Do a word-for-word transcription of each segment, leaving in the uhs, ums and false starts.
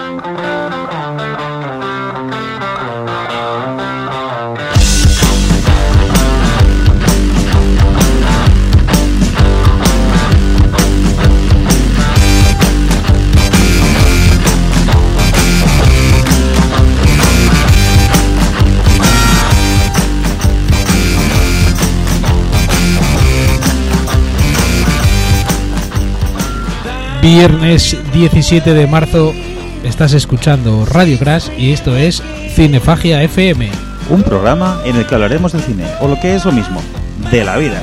Viernes diecisiete de marzo, estás escuchando Radio Crash y esto es Cinefagia F M, un programa en el que hablaremos de cine, o lo que es lo mismo, de la vida.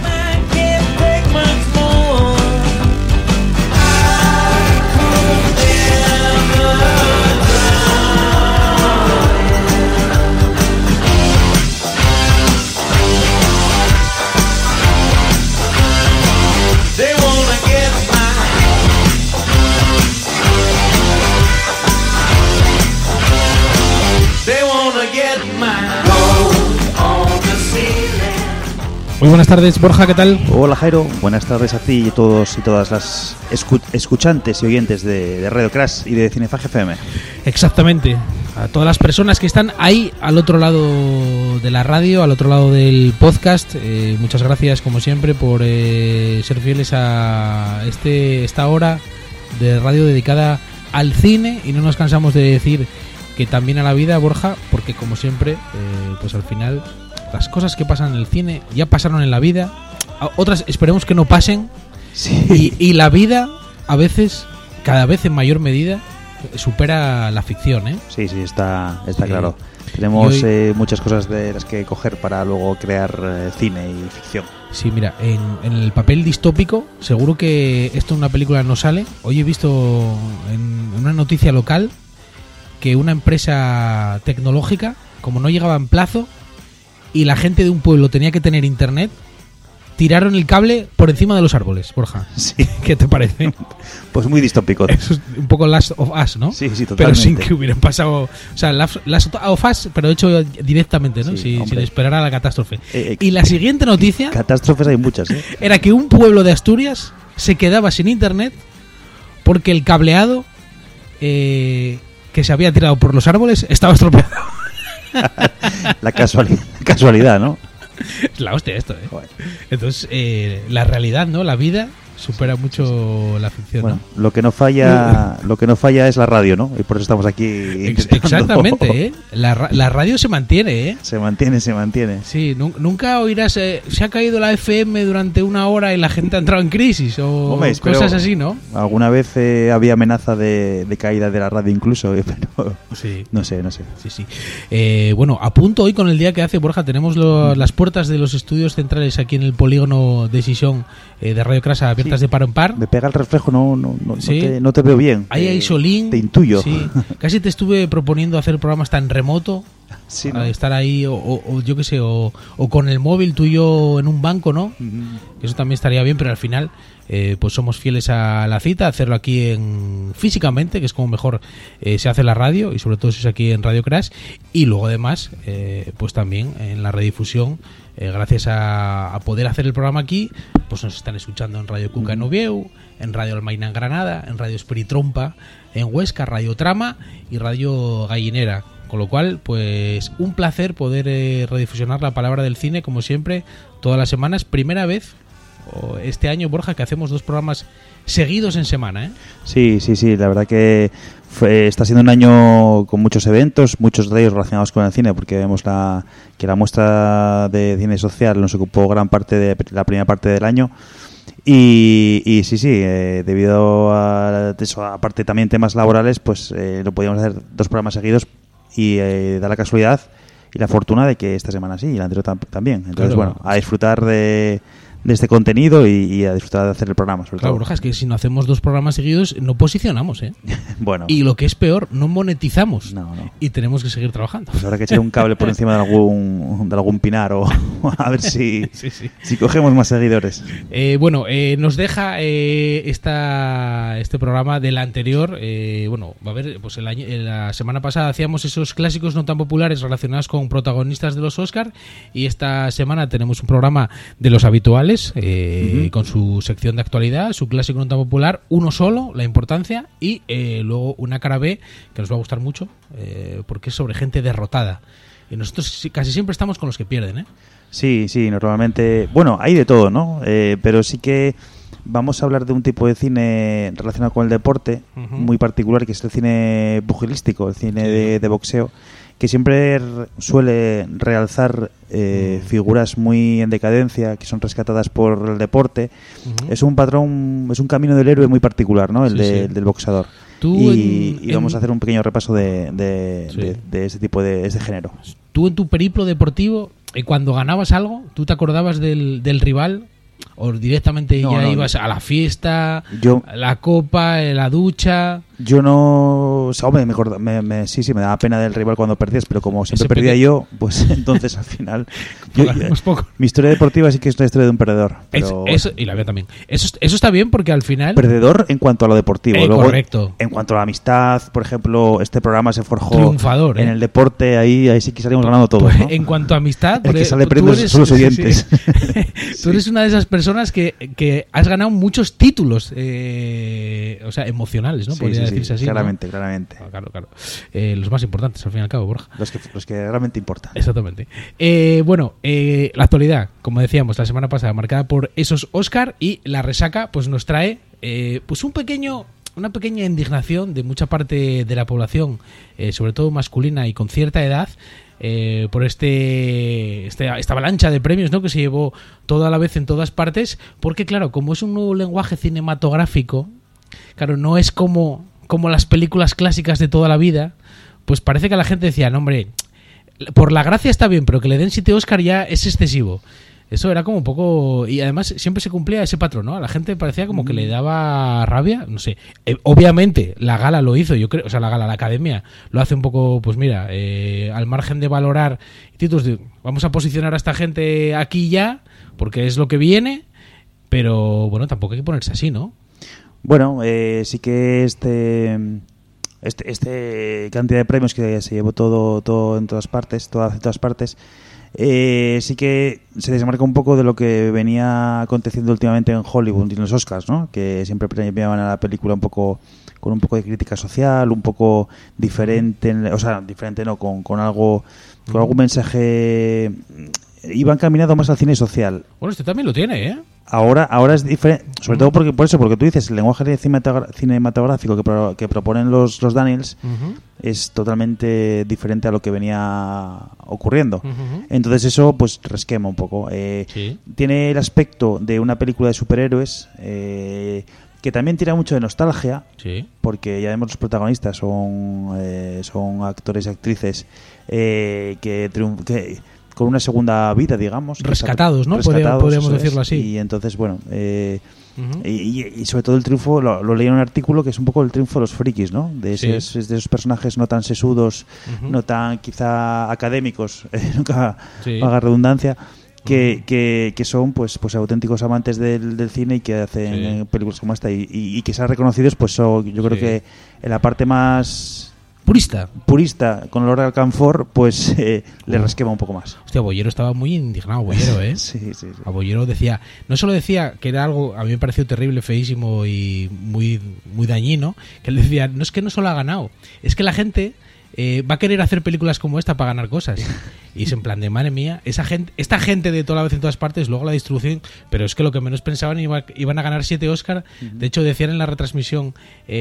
Muy buenas tardes, Borja, ¿qué tal? Hola, Jairo, buenas tardes a ti y todos y todas las escu- escuchantes y oyentes de, de Radio Crash y de Cinefagia F M. Exactamente, a todas las personas que están ahí al otro lado de la radio, al otro lado del podcast, eh, muchas gracias como siempre por eh, ser fieles a este esta hora de radio dedicada al cine, y no nos cansamos de decir que también a la vida, Borja, porque como siempre, eh, pues al final las cosas que pasan en el cine ya pasaron en la vida, otras esperemos que no pasen, sí. y, y la vida a veces, cada vez en mayor medida, supera la ficción, ¿eh? Sí, sí, está, está sí. claro. Tenemos hoy, eh, muchas cosas de las que coger para luego crear eh, cine y ficción. Sí, mira, en, en el papel distópico, seguro que esto en una película no sale. Hoy he visto en, en una noticia local que una empresa tecnológica, como no llegaba en plazo, y la gente de un pueblo tenía que tener internet, tiraron el cable por encima de los árboles, Borja. Sí. ¿Qué te parece? Pues muy distópico. Eso es un poco Last of Us, ¿no? Sí, sí, totalmente. Pero sin que hubieran pasado... O sea, Last of Us, pero hecho directamente, ¿no? Sí, sin, sin esperar a la catástrofe. Eh, eh, y la siguiente noticia... Catástrofes hay muchas, ¿eh? Era que un pueblo de Asturias se quedaba sin internet porque el cableado eh, que se había tirado por los árboles estaba estropeado. La casualidad, casualidad, ¿no? Es la hostia esto, ¿eh? Joder. Entonces, eh, la realidad, ¿no? La vida supera mucho la ficción, bueno, ¿no? Lo que no falla, lo que no falla es la radio, ¿no? Y por eso estamos aquí. Ex- exactamente, ¿eh? La, ra- la radio se mantiene, ¿eh? Se mantiene, se mantiene. Sí, nu- nunca oirás, eh, se ha caído la F M durante una hora y la gente ha entrado en crisis o Hombre, cosas así, ¿no? Alguna vez eh, había amenaza de, de caída de la radio incluso, eh, pero sí. no sé, no sé. Sí, sí. Eh, bueno, a punto hoy con el día que hace, Borja, tenemos lo, las puertas de los estudios centrales aquí en el polígono de Sison eh, de Radio Crash abiertas sí. de par en par. Me pega el reflejo, no, no, no, ¿Sí? no, te, no te veo bien. Ahí hay solín. Te intuyo. Sí. Casi te estuve proponiendo hacer programas tan remoto. Sí, para ¿no? estar ahí, o, o, o yo qué sé, o, o con el móvil tuyo en un banco, ¿no? Uh-huh. Eso también estaría bien, pero al final eh, pues somos fieles a la cita, hacerlo aquí en físicamente, que es como mejor eh, se hace la radio, y sobre todo si es aquí en Radio Crash, y luego además eh, pues también en la redifusión, eh, gracias a, a poder hacer el programa aquí, pues nos están escuchando en Radio Cuca en Oviedo, en Radio Almaina en Granada, en Radio Esperitrompa en Huesca, Radio Trama y Radio Gallinera. Con lo cual, pues un placer poder eh, redifusionar la palabra del cine, como siempre, todas las semanas. Primera vez o este año, Borja, que hacemos dos programas seguidos en semana, ¿eh? Sí, sí, sí, la verdad que fue, está siendo un año con muchos eventos, muchos de ellos relacionados con el cine, porque vemos la, que la muestra de cine social nos ocupó gran parte de la primera parte del año. Y, y sí, sí, eh, debido a eso, aparte también temas laborales, pues eh, lo podíamos hacer dos programas seguidos. Y eh, da la casualidad y la fortuna de que esta semana sí y la anterior tam- también. Entonces, claro. bueno, a disfrutar de, de este contenido y, y a disfrutar de hacer el programa, sobre claro, todo. Borja, es que si no hacemos dos programas seguidos, no posicionamos, ¿eh? Bueno. Y lo que es peor, no monetizamos. No, no. Y tenemos que seguir trabajando. Pues habrá que echar un cable por encima de algún, de algún pinar o a ver si, sí, sí. si cogemos más seguidores. Eh, bueno, eh, nos deja eh, esta, este programa del anterior. Eh, bueno, va a ver, pues el año, la semana pasada hacíamos esos clásicos no tan populares relacionados con protagonistas de los Oscar, y esta semana tenemos un programa de los habituales. Miércoles, eh, Uh-huh. con su sección de actualidad, su clásico nota popular, uno solo, la importancia, y eh, luego una cara B que nos va a gustar mucho, eh, porque es sobre gente derrotada. Y nosotros sí- casi siempre estamos con los que pierden, ¿eh? Sí, sí, normalmente... Bueno, hay de todo, ¿no? Eh, pero sí que vamos a hablar de un tipo de cine relacionado con el deporte, Ujú. muy particular, que es el cine pugilístico, el cine Sí. de, de boxeo, que siempre r- suele realzar eh, Mm. figuras muy en decadencia, que son rescatadas por el deporte. Ujú. Es un patrón, es un camino del héroe muy particular, ¿no? El, Sí, de- sí. el del boxeador. Tú Y, en- y vamos en- a hacer un pequeño repaso de, de, Sí. de, de ese tipo de ese género. Tú en tu periplo deportivo, eh, cuando ganabas algo, ¿tú te acordabas del, del rival? ¿O directamente No, ya no, ibas a la fiesta, Yo, a la copa, a la ducha? yo no... O sea, hombre, me, acorda- me- me- sí, sí, me daba pena del rival cuando perdías, pero como siempre Ese perdía peque- yo, pues entonces al final... yo- Hablamos poco. mi historia deportiva sí que es la historia de un perdedor. Es- Pero eso, y la mía también. Eso, eso está bien porque al final... perdedor en cuanto a lo deportivo. Eh, Luego, correcto. en cuanto a la amistad, por ejemplo, este programa se forjó Triunfador, en ¿eh? el deporte, ahí, ahí sí que salimos ganando todo, Pues, ¿no? en cuanto a amistad, El porque que sale tú perdiendo eres- son los sí, sí. oyentes. Tú eres una de esas personas que, que has ganado muchos títulos, eh, o sea, emocionales, ¿no? Sí, Podría sí, sí, decirse así, ¿no? claramente, claramente. Ah, claro, claro. Eh, los más importantes, al fin y al cabo, Borja. Los que, los que realmente importan. Exactamente. Eh, bueno, eh, la actualidad, como decíamos la semana pasada, marcada por esos Oscar, y la resaca, pues nos trae, eh, pues un pequeño, una pequeña indignación de mucha parte de la población, eh, sobre todo masculina y con cierta edad, eh, por este, este esta avalancha de premios, ¿no?, que se llevó toda la vez en todas partes, porque claro, como es un nuevo lenguaje cinematográfico, claro, no es como, como las películas clásicas de toda la vida, pues parece que la gente decía, no, hombre, por la gracia está bien, pero que le den siete Oscar ya es excesivo. Eso era como un poco... Y además siempre se cumplía ese patrón, ¿no? A la gente parecía como que le daba rabia, no sé. Eh, obviamente, la gala lo hizo, yo creo, o sea, la gala, la academia, lo hace un poco, pues mira, eh, al margen de valorar títulos, de, vamos a posicionar a esta gente aquí ya, porque es lo que viene, pero bueno, tampoco hay que ponerse así, ¿no? Bueno, eh, sí que este... Este, este cantidad de premios que se llevó todo, todo en todas partes, todas, en todas partes, eh, sí que se desmarca un poco de lo que venía aconteciendo últimamente en Hollywood y en los Oscars, ¿no? Que siempre premiaban a la película un poco con un poco de crítica social, un poco diferente, o sea, diferente no, con, con algo, con algún mensaje. Iban caminando más al cine social. Bueno, este también lo tiene, ¿eh? Ahora, ahora es diferente, sobre todo porque por eso, porque tú dices el lenguaje cinematogra- cinematográfico que, pro- que proponen los, los Daniels Uh-huh. es totalmente diferente a lo que venía ocurriendo. Uh-huh. Entonces eso pues resquema un poco. Eh, Sí. Tiene el aspecto de una película de superhéroes eh, que también tira mucho de nostalgia, Sí. porque ya vemos los protagonistas son eh, son actores y actrices eh, que, triun- que con una segunda vida, digamos. que Rescatados, ¿no? rescatados, Podríamos eso es. decirlo así. Y entonces, bueno, eh, Uh-huh. y, y- y sobre todo el triunfo, lo, lo leí en un artículo que es un poco el triunfo de los frikis, ¿no? De, Sí. esos, de esos personajes no tan sesudos, Ujú. no tan quizá académicos, eh, nunca Sí. haga redundancia, que, Ujú. que, que son pues pues auténticos amantes del, del cine y que hacen Sí. eh, películas como esta y, y- y que sean reconocidos, pues son, yo creo Sí. que en la parte más Purista. purista, con olor al canfor, pues eh, le Uh. resquema un poco más. Hostia, Bollero estaba muy indignado, Bollero, ¿eh? Sí, sí, sí. A Bollero decía, no solo decía que era algo, a mí me pareció terrible, feísimo y muy, muy dañino, que él decía, no es que no solo ha ganado, es que la gente eh, va a querer hacer películas como esta para ganar cosas. Y es en plan de, madre mía, esa gente, esta gente de toda la vez en todas partes, luego la distribución, pero es que lo que menos pensaban iba, iban a ganar siete Oscar. De hecho, decían en la retransmisión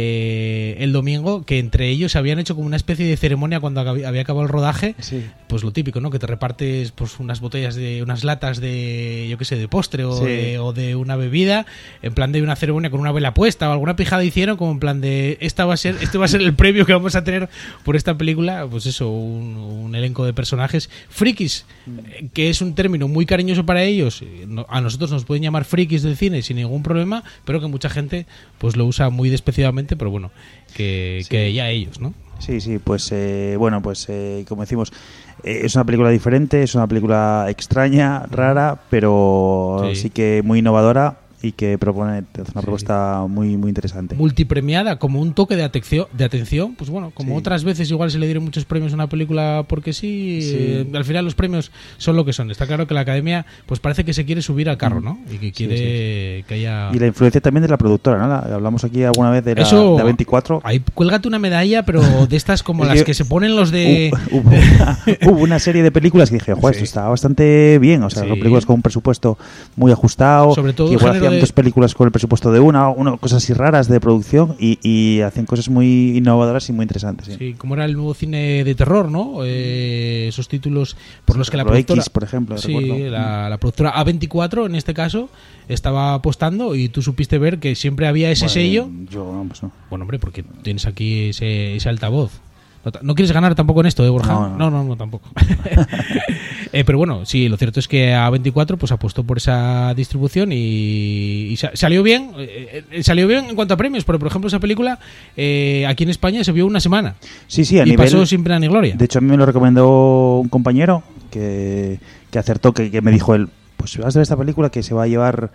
eh, el domingo que entre ellos habían hecho como una especie de ceremonia cuando acab- había acabado el rodaje. Sí. Pues lo típico, ¿no? Que te repartes pues unas botellas de unas latas de, yo qué sé, de postre o, Sí. de, o de una bebida, en plan de una ceremonia con una vela puesta o alguna pijada hicieron como en plan de esta va a ser este va a ser el premio que vamos a tener por esta película, pues eso, un, un elenco de personajes frikis, eh, que es un término muy cariñoso para ellos. eh, no- a nosotros nos pueden llamar frikis del cine sin ningún problema, pero que mucha gente pues lo usa muy despectivamente, pero bueno, que, Sí. que ya ellos, ¿no? Sí, sí, pues eh, bueno, pues eh, como decimos, eh, es una película diferente, es una película extraña, rara, pero Sí. sí, que muy innovadora y que propone hace una Sí, propuesta sí. muy muy interesante. Multipremiada, como un toque de atención, de atención, pues bueno, como Sí. otras veces igual se le dieron muchos premios a una película porque sí, Sí. eh, al final los premios son lo que son. Está claro que la Academia pues parece que se quiere subir al carro, ¿no? Y que quiere Sí, que haya... Y la influencia también de la productora, ¿no? La- hablamos aquí alguna vez de la, Eso, de A veinticuatro. ahí cuélgate una medalla, pero de estas como Es las que- que se ponen los de... Hubo, hubo una, hubo una serie de películas que dije, joder, Sí. esto está bastante bien. O sea, Sí. son películas con un presupuesto muy ajustado. Sobre todo que igual género hacían de- dos películas con el presupuesto de una, una cosas así raras de producción y, y hacen cosas muy innovadoras y muy interesantes. Sí. Sí, como era el nuevo cine de terror, ¿no? Eh, esos títulos por los que la Lo productora... X, por ejemplo, Sí, recuerdo. la, la productora A veinticuatro en este caso estaba apostando y tú supiste ver que siempre había ese Bueno, sello. Yo, vamos, no. Bueno, hombre, porque tienes aquí ese, ese altavoz. No, ta- no quieres ganar tampoco en esto, ¿eh, Borja? No, no. no, no, no, tampoco. Eh, pero bueno, sí, lo cierto es que A veinticuatro pues apostó por esa distribución y, y sa- salió bien. eh, eh, salió bien en cuanto a premios, pero por ejemplo esa película eh, aquí en España se vio una semana Sí, sí, a y nivel. pasó sin pena ni gloria. De hecho, a mí me lo recomendó un compañero que, que acertó, que, que me dijo él, pues vas a ver esta película que se va a llevar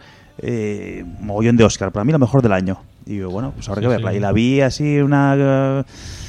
eh, mogollón de Oscar, para mí lo mejor del año. Y yo, bueno, pues habrá Sí, que verla. sí. Y la vi así, una eh,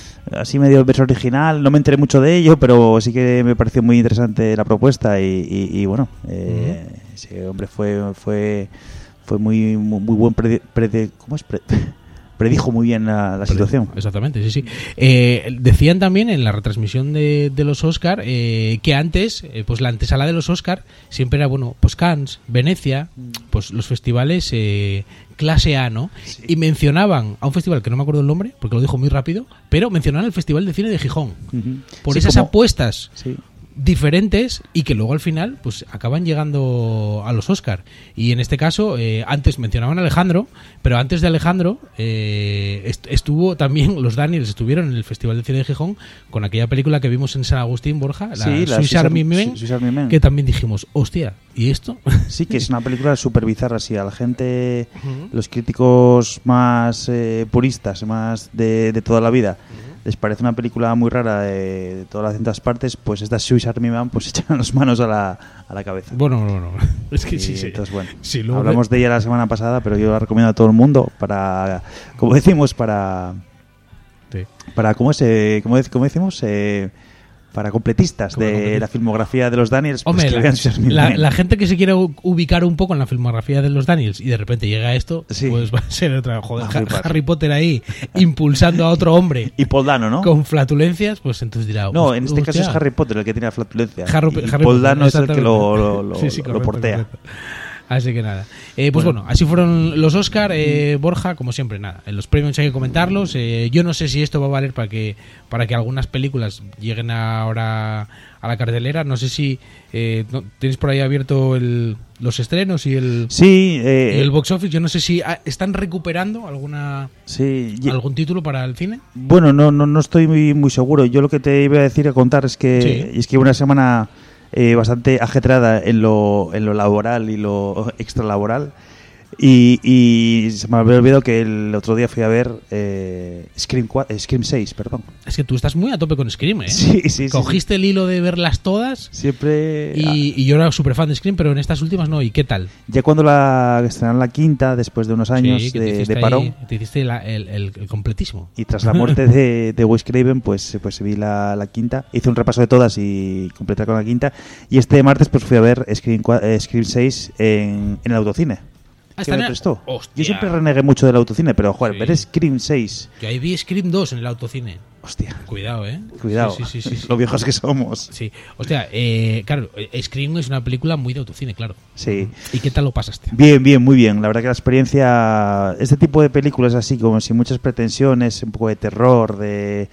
así medio verso original, no me enteré mucho de ello, pero sí que me pareció muy interesante la propuesta y, y- y, bueno, eh, ese hombre fue fue fue muy muy, muy buen predi- predi- ¿cómo es? Pre- predijo muy bien la, la situación. Exactamente, sí, sí. Eh, decían también en la retransmisión de, de los Oscar eh, que antes, eh, pues la antesala de los Oscar siempre era, bueno, pues Cannes, Venecia, pues los festivales eh, clase A, ¿no? Sí. Y mencionaban a un festival que no me acuerdo el nombre, porque lo dijo muy rápido, pero mencionaban el Festival de Cine de Gijón. Ujú. Por Sí, esas como- apuestas sí. diferentes y que luego al final pues acaban llegando a los Oscar. Y en este caso eh, antes mencionaban a Alejandro, pero antes de Alejandro eh, est- estuvo también los Daniels estuvieron en el Festival de Cine de Gijón con aquella película que vimos en San Agustín, Borja, la, Sí, la Swiss Swiss Army Army- Man, Swiss Army Man. que también dijimos, hostia, ¿y esto? Sí, que es una película súper bizarra, sí. A la gente, los críticos más eh, puristas, más de, de toda la vida, les parece una película muy rara de, de todas las distintas partes, pues esta Swiss Army Man pues echan las manos a la, a la cabeza. Bueno, no, no. Es que Y sí, sí. entonces, bueno, Sí, luego hablamos de ella la semana pasada, pero yo la recomiendo a todo el mundo para, como decimos, para, Sí. para ¿cómo es? Eh, ¿cómo, dec- cómo decimos? Eh, para completistas Como de completistas. la filmografía de los Daniels, pues Hombre, que la, vean Swiss Army la- Man. la gente que se quiere u- ubicar un poco en la filmografía de los Daniels y de repente llega a esto, Sí. pues va a ser otra. Joder, Va a flipar. Harry Potter ahí impulsando a otro hombre Y Paul Dano, ¿no? con flatulencias, pues entonces dirá. No, "Hostia, en este caso es hostia". Harry Potter el que tiene la flatulencia. Harry, y Harry Paul Potter, Dano es el que lo, lo, exactamente. lo, Sí, sí, lo correcto, portea. correcto. Así que nada. Eh, pues bueno. Bueno. así fueron los Oscar. Eh, Borja, como siempre, nada. En los premios hay que comentarlos. Eh, yo no sé si esto va a valer para que para que algunas películas lleguen ahora a la cartelera. No sé si eh, no- tienes por ahí abierto el, los estrenos y el, Sí, eh, y el box office. Yo no sé si ah, están recuperando alguna sí. y- algún título para el cine. Bueno, no, no, no estoy muy, muy seguro. Yo lo que te iba a decir, a contar, es que Sí. es que una semana eh, bastante ajetreada en lo, en lo laboral y lo extralaboral. Y, y se me había olvidado que el otro día fui a ver eh, Scream, cuatro, eh, Scream seis, perdón. Es que tú estás muy a tope con Scream, ¿eh? Sí, sí, sí. Cogiste el hilo de verlas todas. Siempre... Y, y yo era súper fan de Scream, pero en estas últimas no. ¿Y qué tal? Ya cuando la estrenaron la quinta, después de unos años Sí, que te de, hiciste de parón, ahí- te hiciste la- el, el- el completísimo. y tras la muerte de, de Wes Craven, pues, pues vi la, la quinta. Hice un repaso de todas y completé con la quinta. Y este martes pues fui a ver Scream, cua- eh, Scream seis en, en el autocine. Ah, ¿Qué está me en el- prestó? Hostia. Yo siempre renegué mucho del autocine, pero joder, Sí. ver Scream seis, Yo ahí vi Scream dos en el autocine. hostia, Cuidado, ¿eh? cuidado, Sí, sí, sí, sí, sí. lo viejos que somos. Sí. Hostia, eh, claro, eh, Scream es una película muy de autocine, claro. Sí. ¿Y qué tal lo pasaste? Bien, bien, muy bien. La verdad que la experiencia, este tipo de películas así, como sin muchas pretensiones, un poco de terror, de,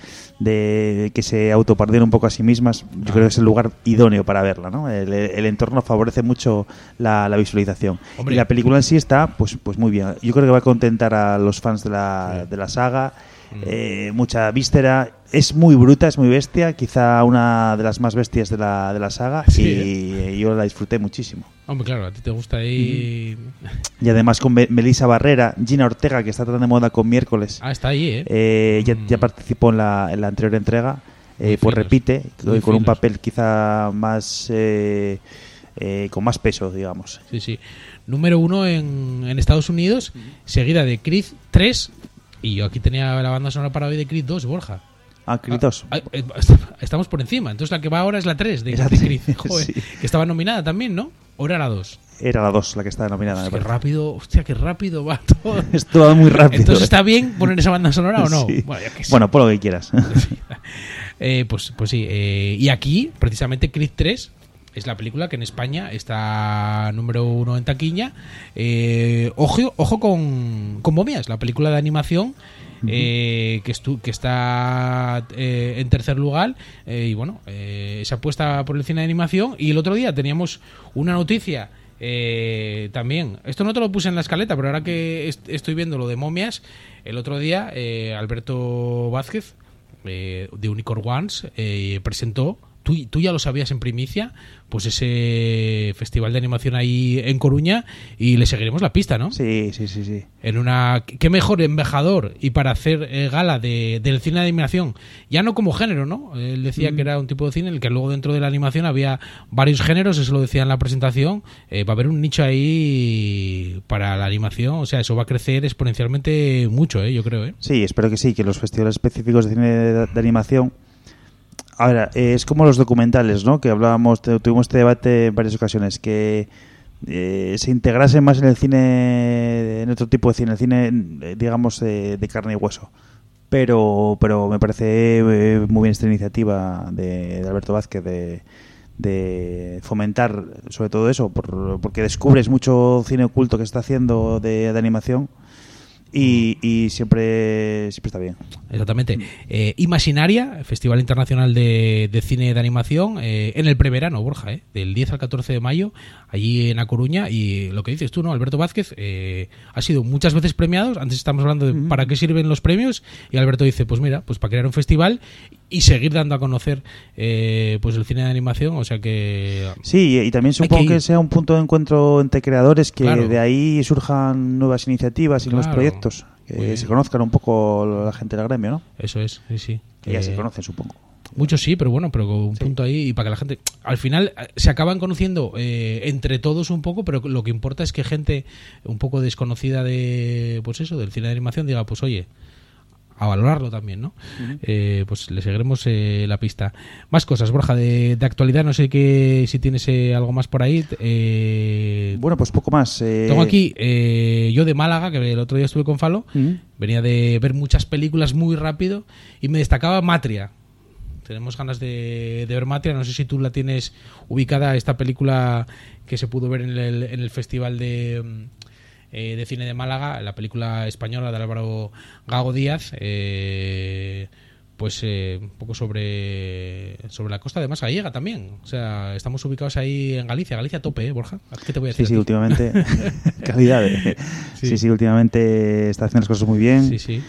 de que se autoparden un poco a sí mismas, yo Ah. creo que es el lugar idóneo para verla, ¿no? El, el entorno favorece mucho la, la visualización. Hombre. Y la película en sí está, pues, pues muy bien. Yo creo que va a contentar a los fans de la, Sí. de la saga. Mm. Eh, mucha víscera, es muy bruta, es muy bestia, quizá una de las más bestias de la, de la saga, Sí, y yo la disfruté muchísimo. Hombre, claro, a ti te gusta ahí... Y además con Me- Melissa Barrera, Gina Ortega, que está tan de moda con Miércoles, Ah, está ahí, ¿eh? eh, ya, Mm. ya participó en la, en la anterior entrega, Muy eh, pues finos, repite, muy con un finos. papel quizá más... eh, eh, con más peso, digamos. Sí, sí. Número uno en, en Estados Unidos, uh-huh. seguida de Creed tres, y yo aquí tenía la banda sonora para hoy de Creed dos, Borja. Ah, Creed dos. Ah, eh, estamos por encima. Entonces la que va ahora es la tres de, de Creed. Joder, sí. Que estaba nominada también, ¿no? ¿O era la dos? Era la dos la que estaba nominada. Hostia, qué rápido, hostia, qué rápido va todo. Esto va muy rápido. Entonces, ¿está bien poner esa banda sonora o no? Sí. Bueno, ya que sí. Bueno, por lo que quieras. eh, pues, pues sí. Eh, y aquí, precisamente, Creed tres es la película que en España está número uno en taquilla. Eh, ojo ojo con, con Momias, la película de animación. Eh, que, estu- que está eh, en tercer lugar eh, y bueno, eh, se apuesta por el cine de animación. Y el otro día teníamos una noticia eh, también, esto no te lo puse en la escaleta, pero ahora que est- estoy viendo lo de Momias, el otro día eh, Alberto Vázquez eh, de Unicorn Ones eh, presentó, tú, tú ya lo sabías en primicia, pues ese festival de animación ahí en Coruña, y le seguiremos la pista, ¿no? Sí, sí, sí, sí. En una, qué mejor embajador y para hacer eh, gala de, del cine de animación, ya no como género, ¿no? Él decía mm. que era un tipo de cine en el que luego dentro de la animación había varios géneros, eso lo decía en la presentación. Eh, va a haber un nicho ahí para la animación, o sea, eso va a crecer exponencialmente mucho, ¿eh? Yo creo, ¿eh? Sí, espero que sí, que los festivales específicos de cine de, de animación. Ahora, eh, es como los documentales, ¿no? Que hablábamos, tuvimos este debate en varias ocasiones, que eh, se integrase más en el cine, en otro tipo de cine, el cine, digamos, eh, de carne y hueso. Pero pero me parece eh, muy bien esta iniciativa de, de Alberto Vázquez de, de fomentar sobre todo eso, por, porque descubres mucho cine oculto que está haciendo de, de animación. Y, y siempre siempre está bien. Exactamente. Eh, Imaginaria, Festival Internacional de, de Cine de Animación, eh, en el preverano, Borja, eh, del diez al catorce de mayo, allí en A Coruña. Y lo que dices tú, ¿no? Alberto Vázquez eh, ha sido muchas veces premiado. Antes estamos hablando de mm-hmm. para qué sirven los premios, y Alberto dice, pues mira, pues para crear un festival y seguir dando a conocer eh, pues el cine de animación. O sea que... Sí, y también supongo que, que sea un punto de encuentro entre creadores, que claro. de ahí surjan nuevas iniciativas y claro. nuevos proyectos. Que se conozcan un poco la gente del gremio, ¿no? Eso es, sí, sí. Que ya eh, se conocen, supongo. Muchos sí, pero bueno, pero con un sí. punto ahí, y para que la gente... Al final se acaban conociendo eh, entre todos un poco, pero lo que importa es que gente un poco desconocida de, pues eso, del cine de animación diga, pues oye, a valorarlo también, ¿no? Uh-huh. Eh, pues le seguiremos eh, la pista. Más cosas, Borja, de, de actualidad, no sé qué, si tienes eh, algo más por ahí. Eh, bueno, pues poco más. Eh... Tengo aquí, eh, yo de Málaga, que el otro día estuve con Falo, uh-huh. venía de ver muchas películas muy rápido y me destacaba Matria. Tenemos ganas de, de ver Matria, no sé si tú la tienes ubicada, esta película que se pudo ver en el, en el festival de... Eh, de cine de Málaga, la película española de Álvaro Gago Díaz, eh, pues eh, un poco sobre sobre la costa de Más Gallega también. O sea, estamos ubicados ahí en Galicia, Galicia a tope, ¿eh, Borja? ¿Qué te voy a decir? Sí, sí, últimamente calidad. Eh. Sí. sí, sí, últimamente está haciendo las cosas muy bien. Sí, sí.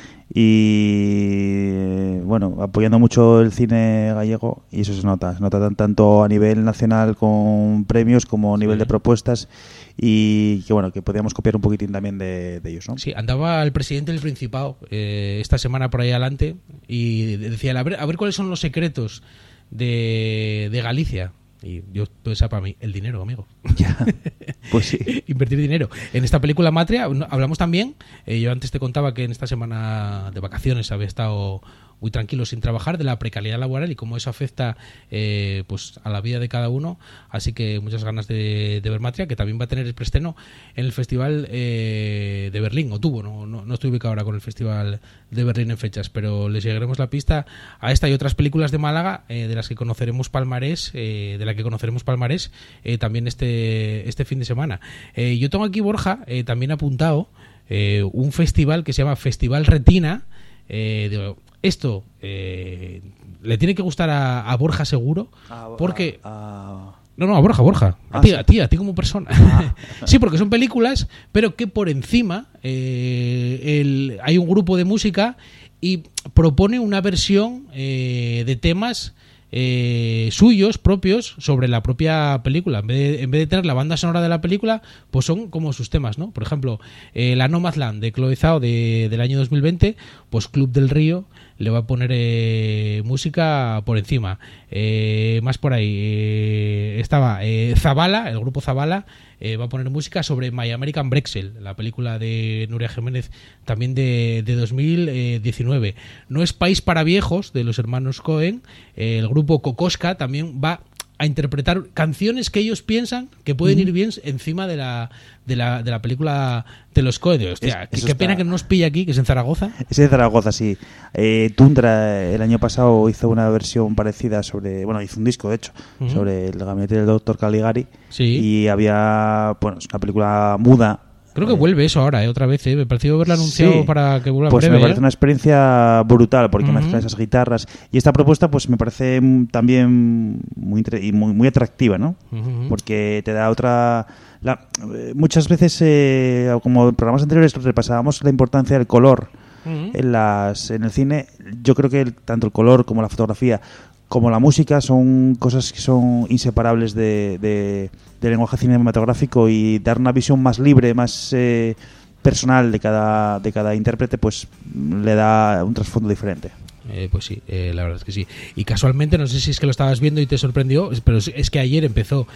Y bueno, apoyando mucho el cine gallego, y eso se nota, se nota tanto a nivel nacional con premios como a nivel sí. de propuestas, y que bueno, que podíamos copiar un poquitín también de, de ellos, ¿no? Sí, andaba el presidente del Principado eh, esta semana por ahí adelante y decía, a ver, a ver cuáles son los secretos de, de Galicia. Y yo pensaba para mí, el dinero, amigo. Ya, pues sí. Invertir dinero. En esta película Matria hablamos también, eh, yo antes te contaba que en esta semana de vacaciones había estado muy tranquilo sin trabajar, de la precariedad laboral y cómo eso afecta eh, pues a la vida de cada uno. Así que muchas ganas de, de ver Matria, que también va a tener el preestreno en el Festival eh, de Berlín, o tuvo, no, no, no estoy ubicado ahora con el Festival de Berlín en fechas, pero le seguiremos la pista a esta y otras películas de Málaga, eh, de las que conoceremos palmarés, eh, de la que conoceremos palmarés eh, también este, este fin de semana. Eh, yo tengo aquí, Borja, eh, también apuntado eh, un festival que se llama Festival Retina. Eh, digo, esto eh, le tiene que gustar a, a Borja seguro, porque a, a... no, no, a Borja, Borja, a, ah, ti, sí. a ti, a ti como persona. Ah. Sí, porque son películas, pero que por encima eh, el, hay un grupo de música y propone una versión eh, de temas Eh, suyos propios sobre la propia película. En vez, de, en vez de tener la banda sonora de la película, pues son como sus temas, ¿no? Por ejemplo, eh, la Nomadland de Chloe Zhao de, del año dos mil veinte, pues Club del Río le va a poner eh, música por encima. Eh, más por ahí eh, estaba eh, Zabala, el grupo Zabala, eh, va a poner música sobre My American Brexel, la película de Nuria Jiménez, también de, de dos mil diecinueve. No es País para Viejos, de los hermanos Cohen, eh, el grupo Kokoska también va a interpretar canciones que ellos piensan que pueden ir bien encima de la de la, de la película de los Cohen. Hostia, es, qué pena está... que no nos pille aquí, que es en Zaragoza. Es en Zaragoza, sí. Eh, Tundra el año pasado hizo una versión parecida sobre, bueno, hizo un disco de hecho, uh-huh. sobre el gabinete del doctor Caligari. Sí. Y había, bueno, es una película muda. Creo que vuelve eso ahora, ¿eh? Otra vez, ¿eh? Me pareció haberlo anunciado sí. para que vuelva pues breve. Pues me parece ¿eh? una experiencia brutal, porque uh-huh. mezcla esas guitarras. Y esta propuesta, pues me parece también muy y muy, muy atractiva, ¿no? Uh-huh. Porque te da otra... La, muchas veces, eh, como en programas anteriores, repasábamos la importancia del color uh-huh. en, las, en el cine. Yo creo que el, tanto el color como la fotografía como la música son cosas que son inseparables de, de, del lenguaje cinematográfico, y dar una visión más libre, más eh, personal de cada, de cada intérprete, pues le da un trasfondo diferente. Eh, pues sí, eh, la verdad es que sí. Y casualmente, no sé si es que lo estabas viendo y te sorprendió, pero es que ayer empezó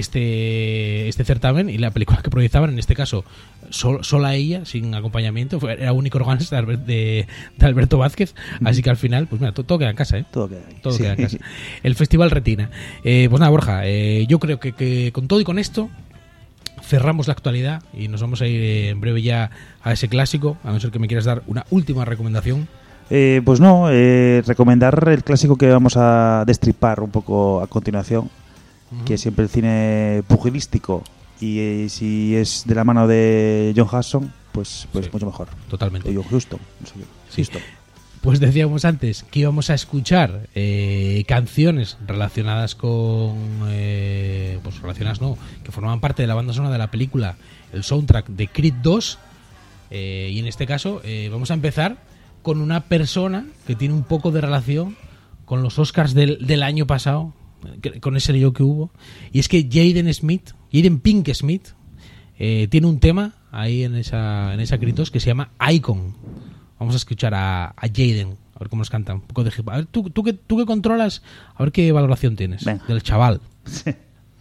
este este certamen, y la película que proyectaban, en este caso, sol, sola ella, sin acompañamiento, fue, era único organs de, de, de Alberto Vázquez, mm. así que al final, pues mira, todo, todo queda en casa, ¿eh? Todo queda ahí. Todo sí. queda en casa. El Festival Retina. Eh, pues nada, Borja, eh, yo creo que, que con todo y con esto cerramos la actualidad y nos vamos a ir eh, en breve ya a ese clásico, a no ser que me quieras dar una última recomendación. Eh, pues no, eh, recomendar el clásico que vamos a destripar un poco a continuación, uh-huh. que es siempre el cine pugilístico, y eh, si es de la mano de John Hudson, pues, pues sí, mucho mejor. Totalmente. O John Huston, no sé qué. Sí. Huston. Pues decíamos antes que íbamos a escuchar eh, canciones relacionadas con... Eh, pues relacionadas no, que formaban parte de la banda sonora de la película, el soundtrack de Creed dos, eh, y en este caso eh, vamos a empezar con una persona que tiene un poco de relación con los Oscars del, del año pasado, con ese lío que hubo, y es que Jaden Smith, Jaden Pink Smith, eh, tiene un tema ahí en esa en esa Creed dos que se llama Icon. Vamos a escuchar a, a Jaden, a ver cómo nos canta, un poco de hip hop. A ver, tú, tú, que, tú que controlas, a ver qué valoración tienes. Venga. Del chaval. Sí.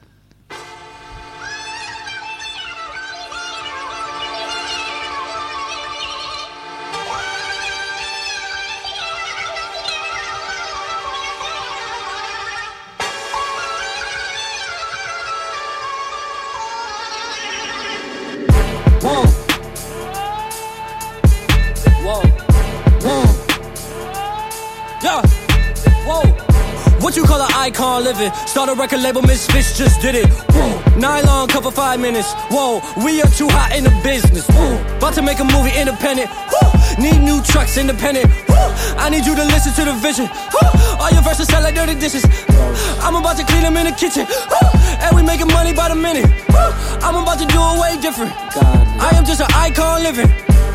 Icon living, start a record label, Misfits just did it. Whoa. Nylon cover five minutes. Whoa, we are too hot in the business. Whoa. About to make a movie independent. Whoa. Need new trucks independent. Whoa. I need you to listen to the vision. Whoa. All your verses sound like dirty dishes. Whoa. I'm about to clean them in the kitchen. Whoa. And we making money by the minute. Whoa. I'm about to do it way different. God, I am just an icon living.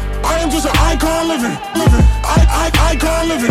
I am just an icon living. Living. I, I, icon living.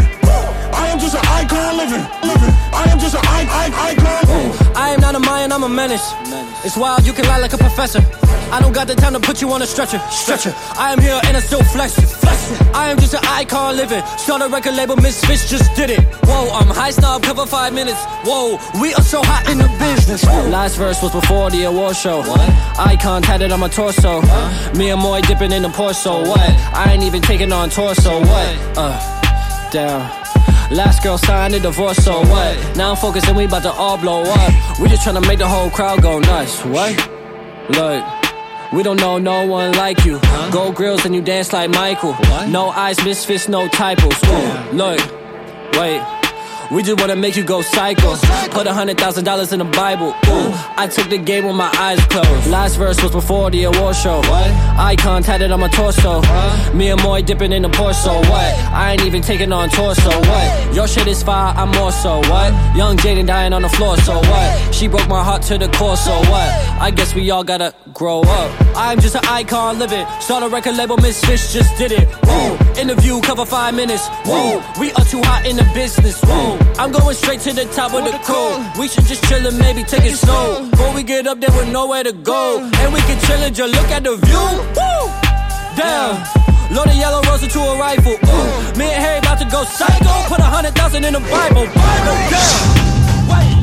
I am just an icon living, living. I am just an I, I, icon. I am not a Mayan, I'm a menace. It's wild, you can lie like a professor. I don't got the time to put you on a stretcher. Stretcher. I am here and I still flex. Flex. I am just an icon living. Start a record label, Misfits just did it. Whoa, I'm high snob, cover five minutes. Whoa, we are so hot in the business. Whoa. Last verse was before the award show. What? Icon tatted on my torso. Huh? Me and Moy dipping in the Porso. What? I ain't even taking on torso. What? Uh, damn. Last girl signed a divorce, so what? Now I'm focused and we about to all blow up. We just tryna make the whole crowd go nuts. What? Look, we don't know no one like you. Huh? Gold grills and you dance like Michael. What? No eyes, misfits, no typos. Ooh, look, wait. We just wanna make you go psycho. Put a hundred thousand dollars in the Bible. Ooh, I took the game with my eyes closed. Last verse was before the award show. What? Icon tatted on my torso. Huh? Me and Moy dipping in the Porso. What? I ain't even taking on torso. What? Your shit is fire, I'm more so. What? Young Jaden dying on the floor. So what? She broke my heart to the core. So what? I guess we all gotta grow up. I'm just an icon living. Start a record label, Misfits just did it. Whoa. Interview cover five minutes. Whoa. We are too hot in the business. Whoa. I'm going straight to the top of the cold. We should just chill and maybe take it slow. Before we get up there with nowhere to go. And we can chill and just look at the view. Woo! Damn. load a yellow rose into a rifle. Ooh, me and Harry about to go psycho. Put a hundred thousand in the Bible. Bible, yeah. Wait.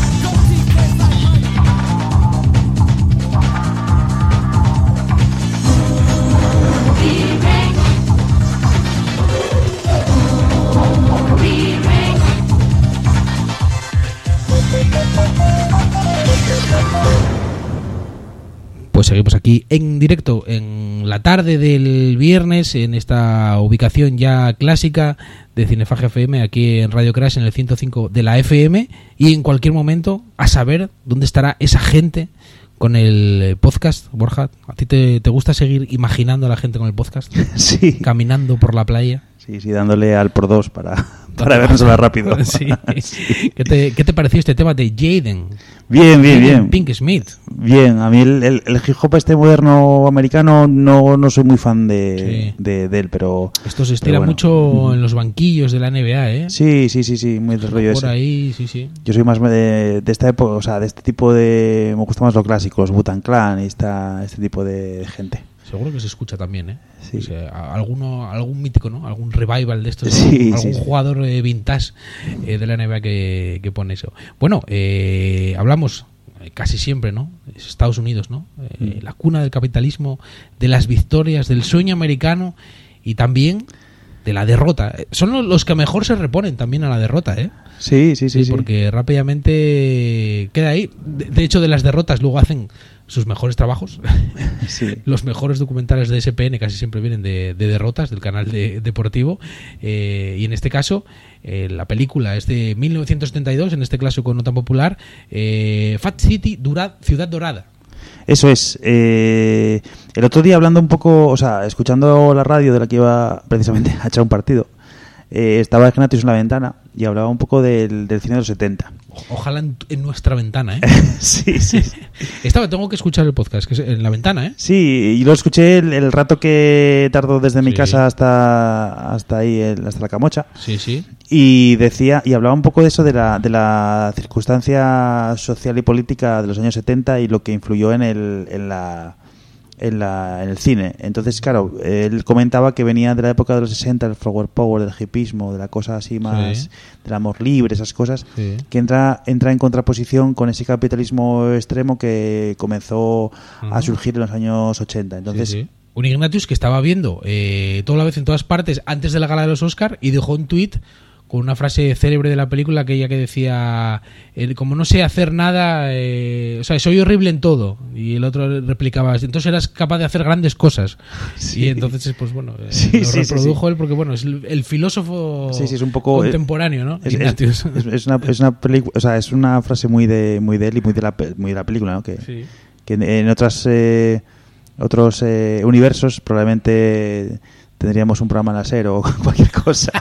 Pues seguimos aquí en directo en la tarde del viernes en esta ubicación ya clásica de Cinefagia F M aquí en Radio Crash en el ciento cinco de la F M y en cualquier momento a saber dónde estará esa gente con el podcast. Borja, ¿a ti te, te gusta seguir imaginando a la gente con el podcast? Sí. Caminando por la playa. Sí, sí, dándole al por dos para, para vernos más rápido. Sí. Sí. ¿Qué te, ¿Qué te pareció este tema de Jaden? Bien, bien, Jaden bien. Pink Smith. Bien, a mí el, el, el hip hop este moderno americano no, no soy muy fan de, Sí. de, de él, pero... Esto se estira bueno. mucho en los banquillos de la N B A, ¿eh? Sí, sí, sí, sí, muy del rollo Por ese. ahí, sí, sí. Yo soy más de, de esta época, o sea, de este tipo de... Me gusta más lo clásico, los Wu-Tang Clan y esta, este tipo de gente. Seguro que se escucha también, ¿eh? Sí. O sea, a- alguno, algún mítico, ¿no? Algún revival de estos, ¿no? Sí, algún sí, sí. jugador eh, vintage eh, de la N B A que, que pone eso. Bueno, eh, hablamos eh, casi siempre, ¿no? Es Estados Unidos, ¿no? Eh, Mm. La cuna del capitalismo, de las victorias, del sueño americano y también de la derrota. Eh, Son los- los que mejor se reponen también a la derrota, ¿eh? Sí, sí, sí. Sí, sí. porque rápidamente queda ahí. De, de hecho, de las derrotas luego hacen sus mejores trabajos. Sí. Los mejores documentales de S P N casi siempre vienen de, de derrotas del canal de, deportivo. Eh, y en este caso, eh, la película es de mil novecientos setenta y dos, en este caso no tan popular, eh, Fat City, Dura- Ciudad Dorada. Eso es. Eh, el otro día hablando un poco, o sea, escuchando la radio de la que iba precisamente a echar un partido, eh, estaba Ignatius en la ventana y hablaba un poco del, del cine de los setenta. O- Ojalá en, en nuestra ventana, ¿eh? Sí, sí. Estaba, tengo que escuchar el podcast, que es en la ventana, ¿eh? Sí, y lo escuché el, el rato que tardó desde mi Sí. casa hasta hasta ahí, el- hasta la Camocha. Sí, sí. Y decía, y hablaba un poco de eso, de la, de la circunstancia social y política de los años setenta y lo que influyó en el, en la, en la, en el cine. Entonces, claro, él comentaba que venía de la época de los sesenta, el flower power, del hipismo, de la cosa así más, Sí. del amor libre, esas cosas, Sí. que entra, entra en contraposición con ese capitalismo extremo que comenzó a Ujú. surgir en los años ochenta. Entonces, Sí, sí. Un Ignatius que estaba viendo eh, toda la vez en todas partes antes de la gala de los Oscar y dejó un tuit con una frase célebre de la película, aquella que decía, eh, como no sé hacer nada, eh, o sea, soy horrible en todo. Y el otro replicaba, entonces eras capaz de hacer grandes cosas. Sí. Y entonces, pues bueno, eh, Sí, lo sí, sí, reprodujo sí. él porque, bueno, es el, el filósofo Sí, sí, es un poco contemporáneo, ¿no? Es, es, Ignatius. es- es una, es una pelicu- o sea, es una frase muy de muy de él y muy de la pe- muy de la película, ¿no? Que, Sí. que en, en otras eh, otros eh, universos probablemente tendríamos un programa en la SER o cualquier cosa.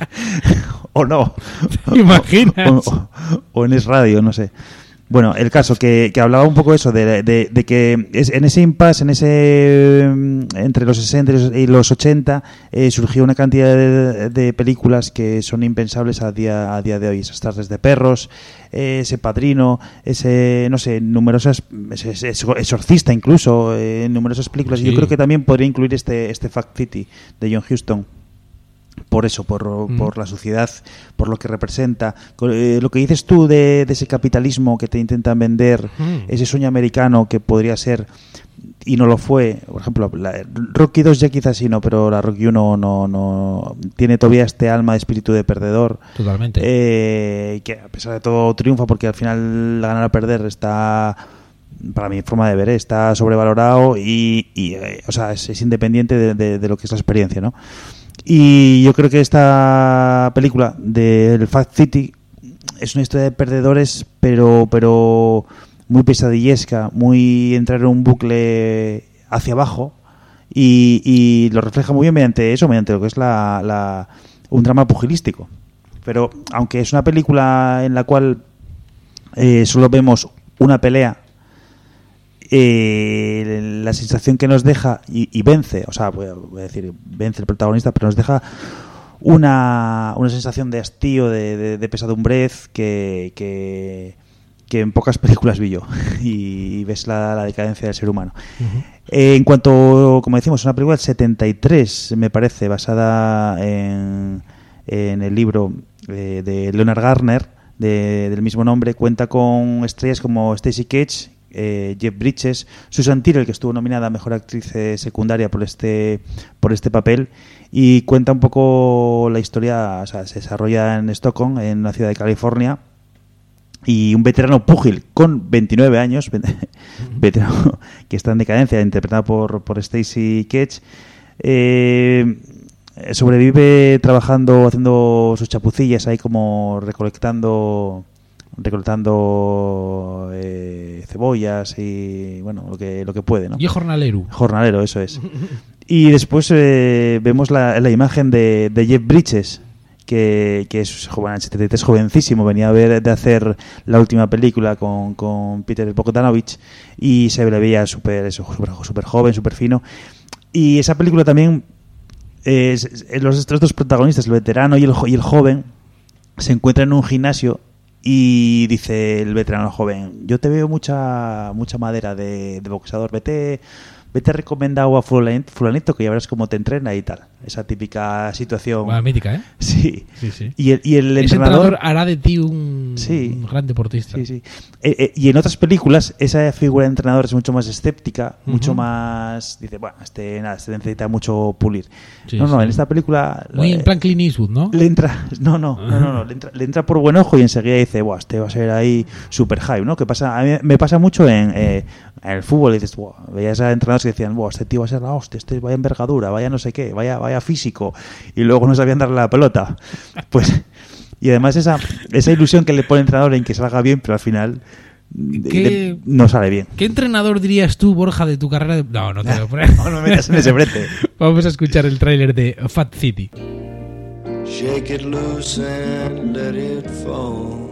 O no. ¿Te imaginas? O, o- o en Es Radio, no sé. Bueno, el caso que, que hablaba un poco eso de, de, de que es, en ese impasse, en ese mm, entre los sesenta y los ochenta eh, surgió una cantidad de, de películas que son impensables a día a día de hoy. Esas tardes de perros, eh, ese Padrino, ese no sé, numerosas, ese, ese Exorcista incluso, eh, numerosas películas. Y Sí. yo creo que también podría incluir este este Fact City de John Huston. Por eso, por, Mm. por la sociedad, por lo que representa. Co- eh, lo que dices tú de, de ese capitalismo que te intentan vender, Mm. ese sueño americano que podría ser y no lo fue. Por ejemplo, la, Rocky dos ya quizás sí, no, pero la Rocky uno no, no tiene todavía este alma de espíritu de perdedor. Totalmente. Eh, que a pesar de todo triunfa porque al final la ganar a perder está, para mi forma de ver, eh, está sobrevalorado y, y eh, o sea, es, es independiente de, de- de lo que es la experiencia, ¿no? Y yo creo que esta película del Fact City es una historia de perdedores, pero pero muy pesadillesca, muy entrar en un bucle hacia abajo y, y lo refleja muy bien mediante eso, mediante lo que es la, la un drama pugilístico. Pero aunque es una película en la cual eh, solo vemos una pelea, eh, la sensación que nos deja y, y vence, o sea, voy a, voy a decir, vence el protagonista, pero nos deja una, una sensación de hastío, de, de, de pesadumbrez que, que, que en pocas películas vi yo, y, y ves la, la decadencia del ser humano. Uh-huh. Eh, en cuanto, como decimos, una película del setenta y tres, me parece, basada en, en el libro eh, de Leonard Garner, de, del mismo nombre, cuenta con estrellas como Stacy Keach, eh, Jeff Bridges, Susan Tyrrell, que estuvo nominada a Mejor Actriz eh, Secundaria por este, por este papel, y cuenta un poco la historia, o sea, se desarrolla en Stockton, en una ciudad de California, y un veterano púgil con veintinueve años, veterano que está en decadencia, interpretado por, por Stacy Keach, eh, sobrevive trabajando, haciendo sus chapucillas ahí, como recolectando recolectando eh, cebollas y bueno, lo que lo que puede, ¿no? Y jornalero. Jornalero, eso es. Y después eh, vemos la, la imagen de, de Jeff Bridges, que, que es joven, setenta y tres, jovencísimo, venía a ver de hacer la última película con, con Peter Bogdanovich, y se le veía súper super, super joven, súper fino. Y esa película también, eh, los estos dos protagonistas, el veterano y el, y el joven, se encuentran en un gimnasio, y dice el veterano joven: yo te veo mucha mucha madera de, de boxeador, vete vete recomendado a fulanito, fulanito, que ya verás cómo te entrena y tal. Esa típica situación. Buena mítica, ¿eh? Sí. sí, sí. Y el, y el Ese entrenador, entrenador hará de ti un, sí. un gran deportista. Sí, sí. Eh, eh, y en otras películas, esa figura de entrenador es mucho más escéptica, uh-huh. mucho más... Dice, bueno, este, nada, este necesita mucho pulir. Sí, no, no, sí. en esta película... Muy eh, en plan Clint Eastwood, ¿no? Le entra... No, no, no, no, no le, entra, le entra por buen ojo y enseguida dice, buah, este va a ser ahí super hype, ¿no? Que pasa, a mí me pasa mucho en, eh, en el fútbol, y dices, buah, veías a entrenadores que decían, buah, este tío va a ser la hostia, este vaya envergadura, vaya no sé qué, vaya, vaya físico, y luego no sabían darle la pelota. Pues... Y además esa esa ilusión que le pone el entrenador en que salga bien, pero al final de, no sale bien. ¿Qué entrenador dirías tú, Borja, de tu carrera? De... No, no te voy a poner. No, no me metas en ese brete. Vamos a escuchar el tráiler de Fat City. Shake it loose and let it fall.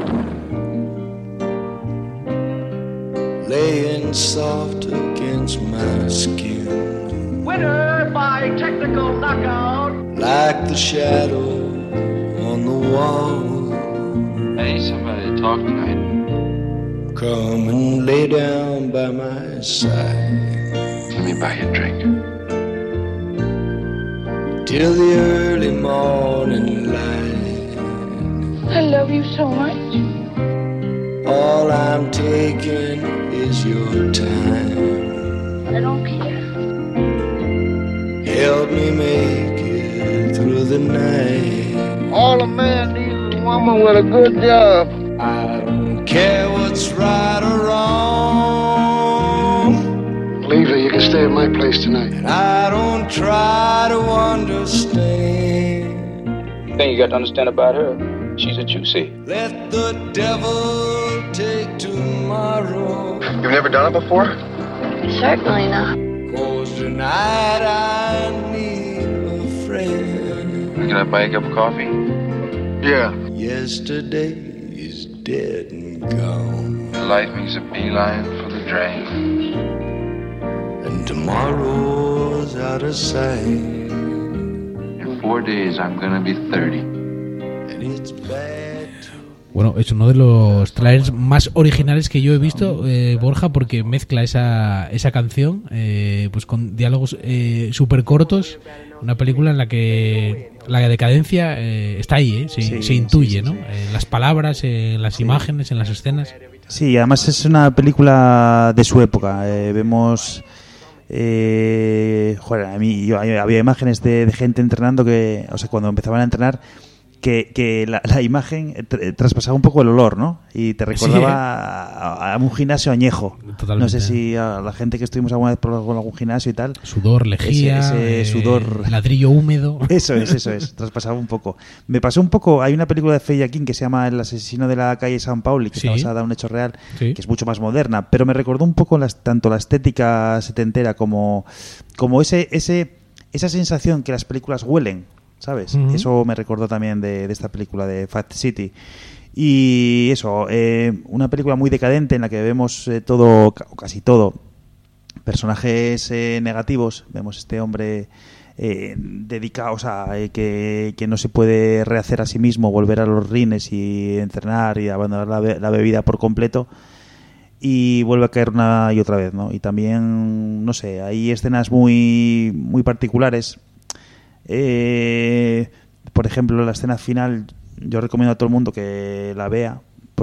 Laying soft against my skin. Winner by technical knockout. Like the shadow on the wall. I need somebody to talk tonight. Come and lay down by my side. Let me buy you a drink. Till the early morning light. I love you so much. All I'm taking is your time. I don't care. Help me make it through the night. All a man needs is a woman with a good job. I don't care what's right or wrong. Leave her, you can stay at my place tonight. And I don't try to understand. The thing you got to understand about her, she's a juicy. Let the devil take tomorrow. You've never done it before? Certainly not. 'Cause tonight I need a friend. Can I buy you a cup of coffee? Yeah. Yesterday is dead and gone. Your life makes a beeline for the drain. And tomorrow's out of sight. In four days I'm gonna be thirty. And it's bad. Bueno, es uno de los trailers más originales que yo he visto, eh, Borja, porque mezcla esa, esa canción eh, pues con diálogos eh, súper cortos. Una película en la que la decadencia eh, está ahí, ¿eh? se, sí, se intuye, sí, sí, ¿no? sí. En las palabras, en las sí. imágenes, en las escenas. Sí, además es una película de su época. Eh, vemos... Eh, joder, a mí yo, había imágenes de, de gente entrenando que, o sea, cuando empezaban a entrenar, que, que la, la imagen tr- traspasaba un poco el olor, ¿no? Y te recordaba sí, ¿eh? a, a un gimnasio añejo. Totalmente. No sé si a la gente que estuvimos alguna vez por algún gimnasio y tal. Sudor, lejía, ese, ese sudor, eh, ladrillo húmedo. Eso es, eso es. Traspasaba un poco. Me pasó un poco. Hay una película de Fey King que se llama El asesino de la calle San Pauli, que sí. está basada en un hecho real, sí. que es mucho más moderna, pero me recordó un poco las, tanto la estética setentera como, como ese, ese, esa sensación que las películas huelen, ¿sabes? Uh-huh. Eso me recordó también de, de esta película de Fat City. Y eso, eh, una película muy decadente en la que vemos eh, todo, o casi todo, personajes eh, negativos. Vemos este hombre eh, dedicados a eh, que, que no se puede rehacer a sí mismo, volver a los rines y entrenar y abandonar la, be- la bebida por completo, y vuelve a caer una y otra vez, ¿no? Y también, no sé, hay escenas muy, muy particulares. Eh, por ejemplo, la escena final, yo recomiendo a todo el mundo que la vea,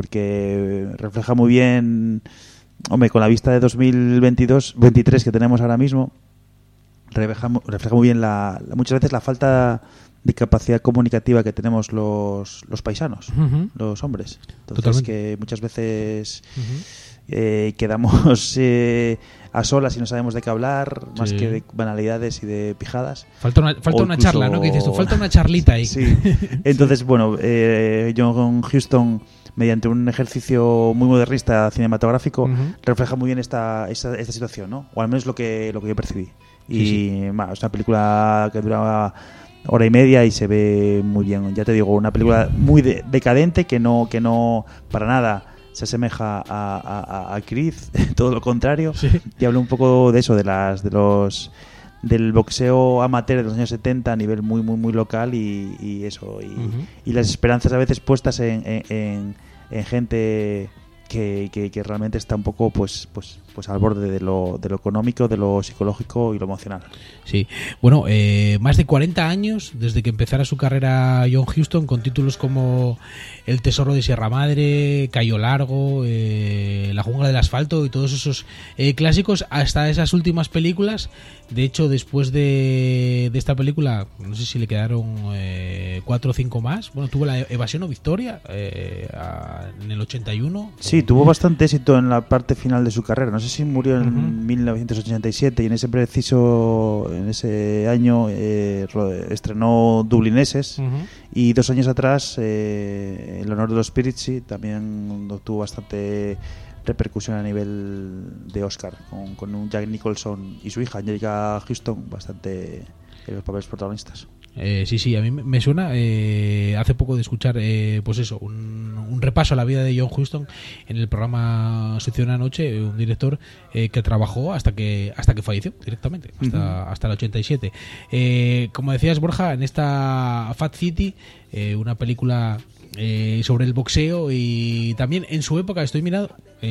porque refleja muy bien, hombre, con la vista de dos mil veintidós veintitrés que tenemos ahora mismo, refleja, refleja muy bien la, la, muchas veces la falta de capacidad comunicativa que tenemos los, los paisanos, uh-huh. los hombres. Entonces, Totalmente. Que muchas veces uh-huh. eh, quedamos eh, a solas y no sabemos de qué hablar, sí. más que de banalidades y de pijadas. Falta una, falta una incluso... charla, ¿no? Que dices tú, falta una charlita ahí. Sí. Entonces, bueno, eh, John Huston, mediante un ejercicio muy modernista cinematográfico, uh-huh. refleja muy bien esta, esta, esta situación, ¿no? O al menos lo que, lo que yo percibí. Y sí, sí. Bueno, es una película que duraba hora y media y se ve muy bien. Ya te digo, una película muy de, decadente que no, que no para nada se asemeja a, a, a Creed, todo lo contrario. Sí. Y habla un poco de eso, de las de los del boxeo amateur de los años setenta a nivel muy muy muy local y, y eso y, uh-huh. y las esperanzas a veces puestas en, en, en, en gente que, que, que realmente está un poco pues pues pues al borde de lo, de lo económico, de lo psicológico y lo emocional. Sí, bueno, eh, más de cuarenta años desde que empezara su carrera John Huston, con títulos como El tesoro de Sierra Madre, Cayo Largo, eh, La jungla del asfalto y todos esos eh, clásicos, hasta esas últimas películas. De hecho, después de, de esta película, no sé si le quedaron eh, cuatro o cinco más. Bueno, tuvo la Evasión o Victoria eh, a, en el ochenta y uno. Sí, tuvo bastante éxito en la parte final de su carrera. No sé si murió en uh-huh. mil novecientos ochenta y siete y en ese preciso, en ese año eh, estrenó Dublineses uh-huh. y dos años atrás eh, El honor de los Spirits también obtuvo bastante repercusión a nivel de Oscar con, con un Jack Nicholson y su hija Angelica Huston bastante en los papeles protagonistas. Eh, sí, sí, a mí me suena eh, hace poco de escuchar eh, pues eso, un, un repaso a la vida de John Huston en el programa Sucedió una noche, un director eh, que trabajó hasta que hasta que falleció directamente, hasta, uh-huh. hasta el ochenta y siete. Eh, como decías, Borja, en esta Fat City, eh, una película eh, sobre el boxeo, y también en su época, estoy mirando,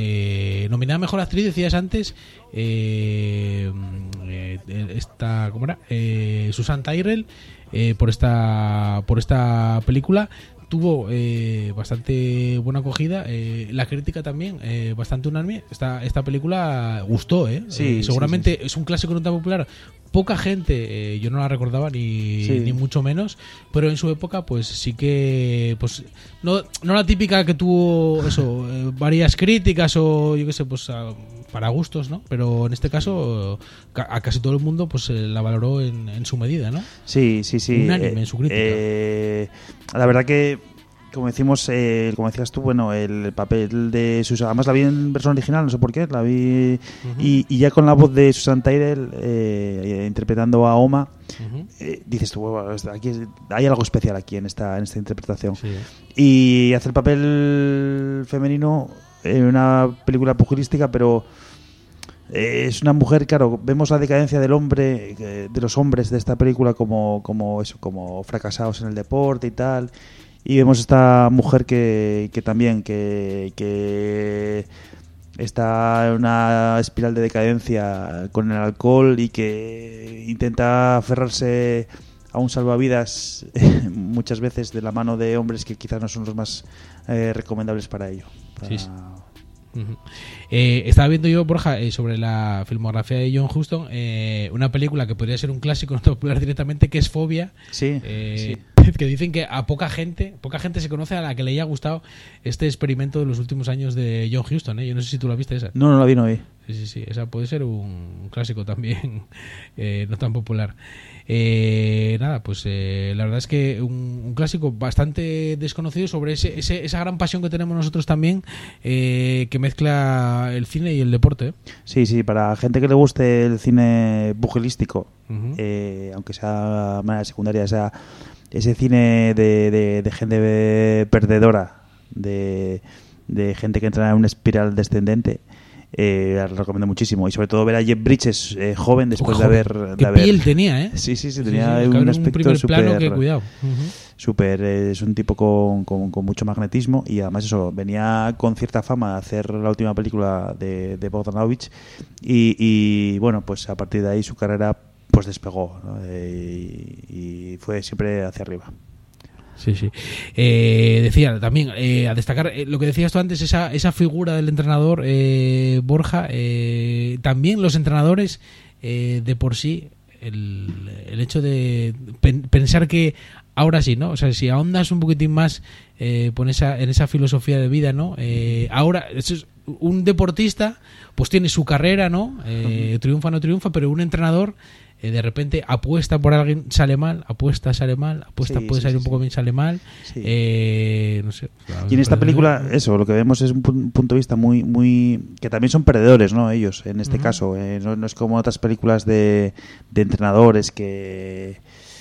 eh, nominada a Mejor Actriz, decías antes, eh, eh, esta, ¿cómo era? Eh, Susan Tyrrell, eh, por esta por esta película. Tuvo eh, bastante buena acogida, eh, la crítica también eh, bastante unánime. Esta, esta película gustó, ¿eh? Sí, eh seguramente sí, sí. Es un clásico no tan popular. Poca gente, eh, yo no la recordaba ni, sí. ni mucho menos, pero en su época pues sí que pues no, no la típica que tuvo eso, eh, varias críticas o yo qué sé, pues a, para gustos, ¿no? Pero en este caso a casi todo el mundo pues eh, la valoró en, en su medida, ¿no? Sí, sí, sí. Unánime eh, en su crítica. Eh, la verdad que, como decimos, eh, como decías tú, bueno, el papel de Susan, además la vi en versión original, no sé por qué, la vi uh-huh. y, y ya con la voz de Susan Tyrrell eh, interpretando a Oma, uh-huh. eh, dices tú, bueno, aquí hay algo especial aquí en esta en esta interpretación. Sí. Y hace el papel femenino en una película pugilística, pero eh, es una mujer, claro, vemos la decadencia del hombre, eh, de los hombres de esta película como como eso, como fracasados en el deporte y tal. Y vemos esta mujer que, que también que, que está en una espiral de decadencia con el alcohol y que intenta aferrarse a un salvavidas muchas veces de la mano de hombres que quizás no son los más eh, recomendables para ello. Para... Sí. Uh-huh. Eh, estaba viendo yo, Borja, eh, sobre la filmografía de John Huston, eh, una película que podría ser un clásico no popular directamente, que es Fobia. Sí, eh, sí. Que dicen que a poca gente, poca gente se conoce a la que le haya gustado este experimento de los últimos años de John Huston, ¿eh? Yo no sé si tú la viste esa. No, no la vi, no vi. Sí, sí, sí, esa puede ser un clásico también, eh, no tan popular. Eh, nada, pues eh, la verdad es que un, un clásico bastante desconocido sobre ese, ese, esa gran pasión que tenemos nosotros también, eh, que mezcla el cine y el deporte, ¿eh? Sí, sí, para gente que le guste el cine pugilístico, uh-huh. eh, aunque sea de manera secundaria, o sea, ese cine de, de, de gente perdedora, de, de gente que entra en una espiral descendente, Eh, la recomiendo muchísimo. Y sobre todo ver a Jeff Bridges eh, joven después oh, de haber... Qué de haber... piel tenía, ¿eh? Sí, sí, sí, tenía sí, sí, un un aspecto primer súper... plano que cuidado. Uh-huh. Súper, eh, es un tipo con, con, con mucho magnetismo y además eso, venía con cierta fama a hacer la última película de, de Bogdanovich y, y bueno, pues a partir de ahí su carrera pues despegó, ¿no? eh, y, y fue siempre hacia arriba. Sí, sí. Eh, decía también, eh, a destacar eh, lo que decías tú antes, esa, esa figura del entrenador, eh, Borja, eh, también los entrenadores eh, de por sí, el, el hecho de pen, pensar que ahora sí, ¿no? O sea, si ahondas un poquitín más eh, por esa, en esa filosofía de vida, ¿no? Eh, ahora, eso es, un deportista pues tiene su carrera, ¿no? Eh, triunfa o no triunfa, pero un entrenador eh, de repente apuesta por alguien, sale mal, apuesta, sale mal, apuesta, sí, puede sí, salir sí, un poco sí. bien, sale mal. Sí. Eh, no sé. Y en esta película, eso, lo que vemos es un pu- punto de vista muy, muy... que también son perdedores, ¿no? Ellos, en este uh-huh. caso. Eh, no, no es como otras películas de, de entrenadores que...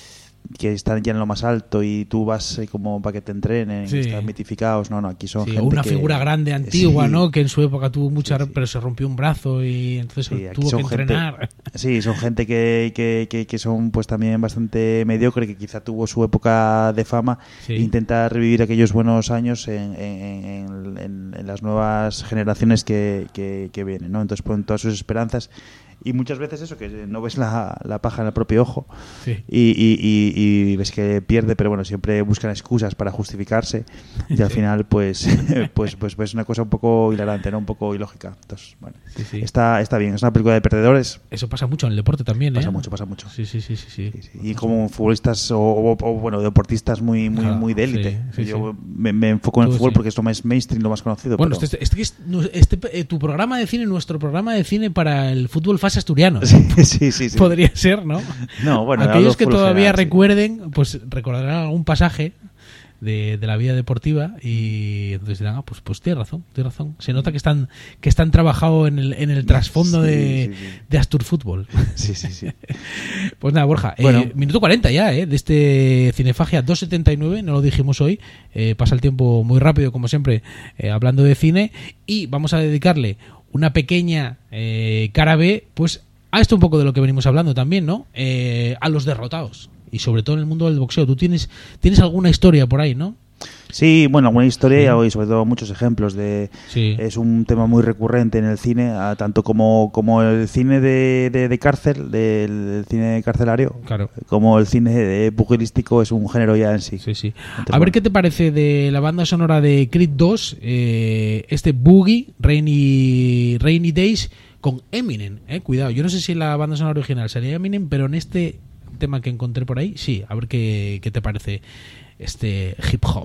que están ya en lo más alto y tú vas eh, como para que te entrenen, sí. están mitificados. No, no, aquí son sí, gente una que... figura grande, antigua, sí. ¿no? Que en su época tuvo mucha... Sí, sí. pero se rompió un brazo y entonces sí, tuvo que entrenar. Gente, sí, son gente que, que, que, que son pues también bastante mediocre, que quizá tuvo su época de fama sí. e intenta revivir aquellos buenos años en, en, en, en las nuevas generaciones que, que, que vienen, ¿no? Entonces ponen todas sus esperanzas. Y muchas veces eso, que no ves la, la paja en el propio ojo sí. y, y, y, y ves que pierde, pero bueno, siempre buscan excusas para justificarse y al sí. final pues pues pues pues una cosa un poco hilarante, ¿no? Un poco ilógica. Entonces, bueno, sí, sí. Está, está bien, es una película de perdedores. Eso pasa mucho en el deporte también, pasa ¿eh? Pasa mucho, pasa mucho. Sí, sí, sí, sí, sí. sí, sí. Y como futbolistas o, o, o bueno, deportistas muy muy claro, muy de élite. Sí, sí, Yo sí. Me, me enfoco en el Tú, fútbol sí. porque es lo más mainstream, lo más conocido. Bueno, pero... este, este, este, este, eh, tu programa de cine, nuestro programa de cine para el fútbol fase asturiano. Sí. Sí, sí, sí. Podría ser, ¿no? No, bueno, aquellos que todavía general, recuerden, sí. pues recordarán algún pasaje de, de la vida deportiva y entonces dirán, ah, pues, pues tienes razón, tienes razón. Se nota que están que están trabajados en el, en el trasfondo sí, de, sí, sí. de Astur Fútbol. Sí, sí, sí. Pues nada, Borja, bueno. eh, minuto cuarenta ya, eh, de este Cinefagia dos setenta y nueve, no lo dijimos hoy, eh, pasa el tiempo muy rápido, como siempre, eh, hablando de cine, y vamos a dedicarle una pequeña eh, cara B, pues a esto un poco de lo que venimos hablando también, ¿no? Eh, a los derrotados. Y sobre todo en el mundo del boxeo. Tú tienes tienes alguna historia por ahí, ¿no? Sí, bueno, alguna historia sí. y sobre todo muchos ejemplos de... Sí. Es un tema muy recurrente en el cine, tanto como, como el cine de, de, de cárcel, del, del cine carcelario, claro. como el cine de pugilístico es un género ya en sí. Sí, sí. Entonces, a ver bueno. qué te parece de la banda sonora de Creed dos, eh, este Boogie, Rainy, Rainy Days, con Eminem, eh, cuidado. Yo no sé si en la banda sonora original sería Eminem, pero en este tema que encontré por ahí, sí. A ver qué, qué te parece este hip hop.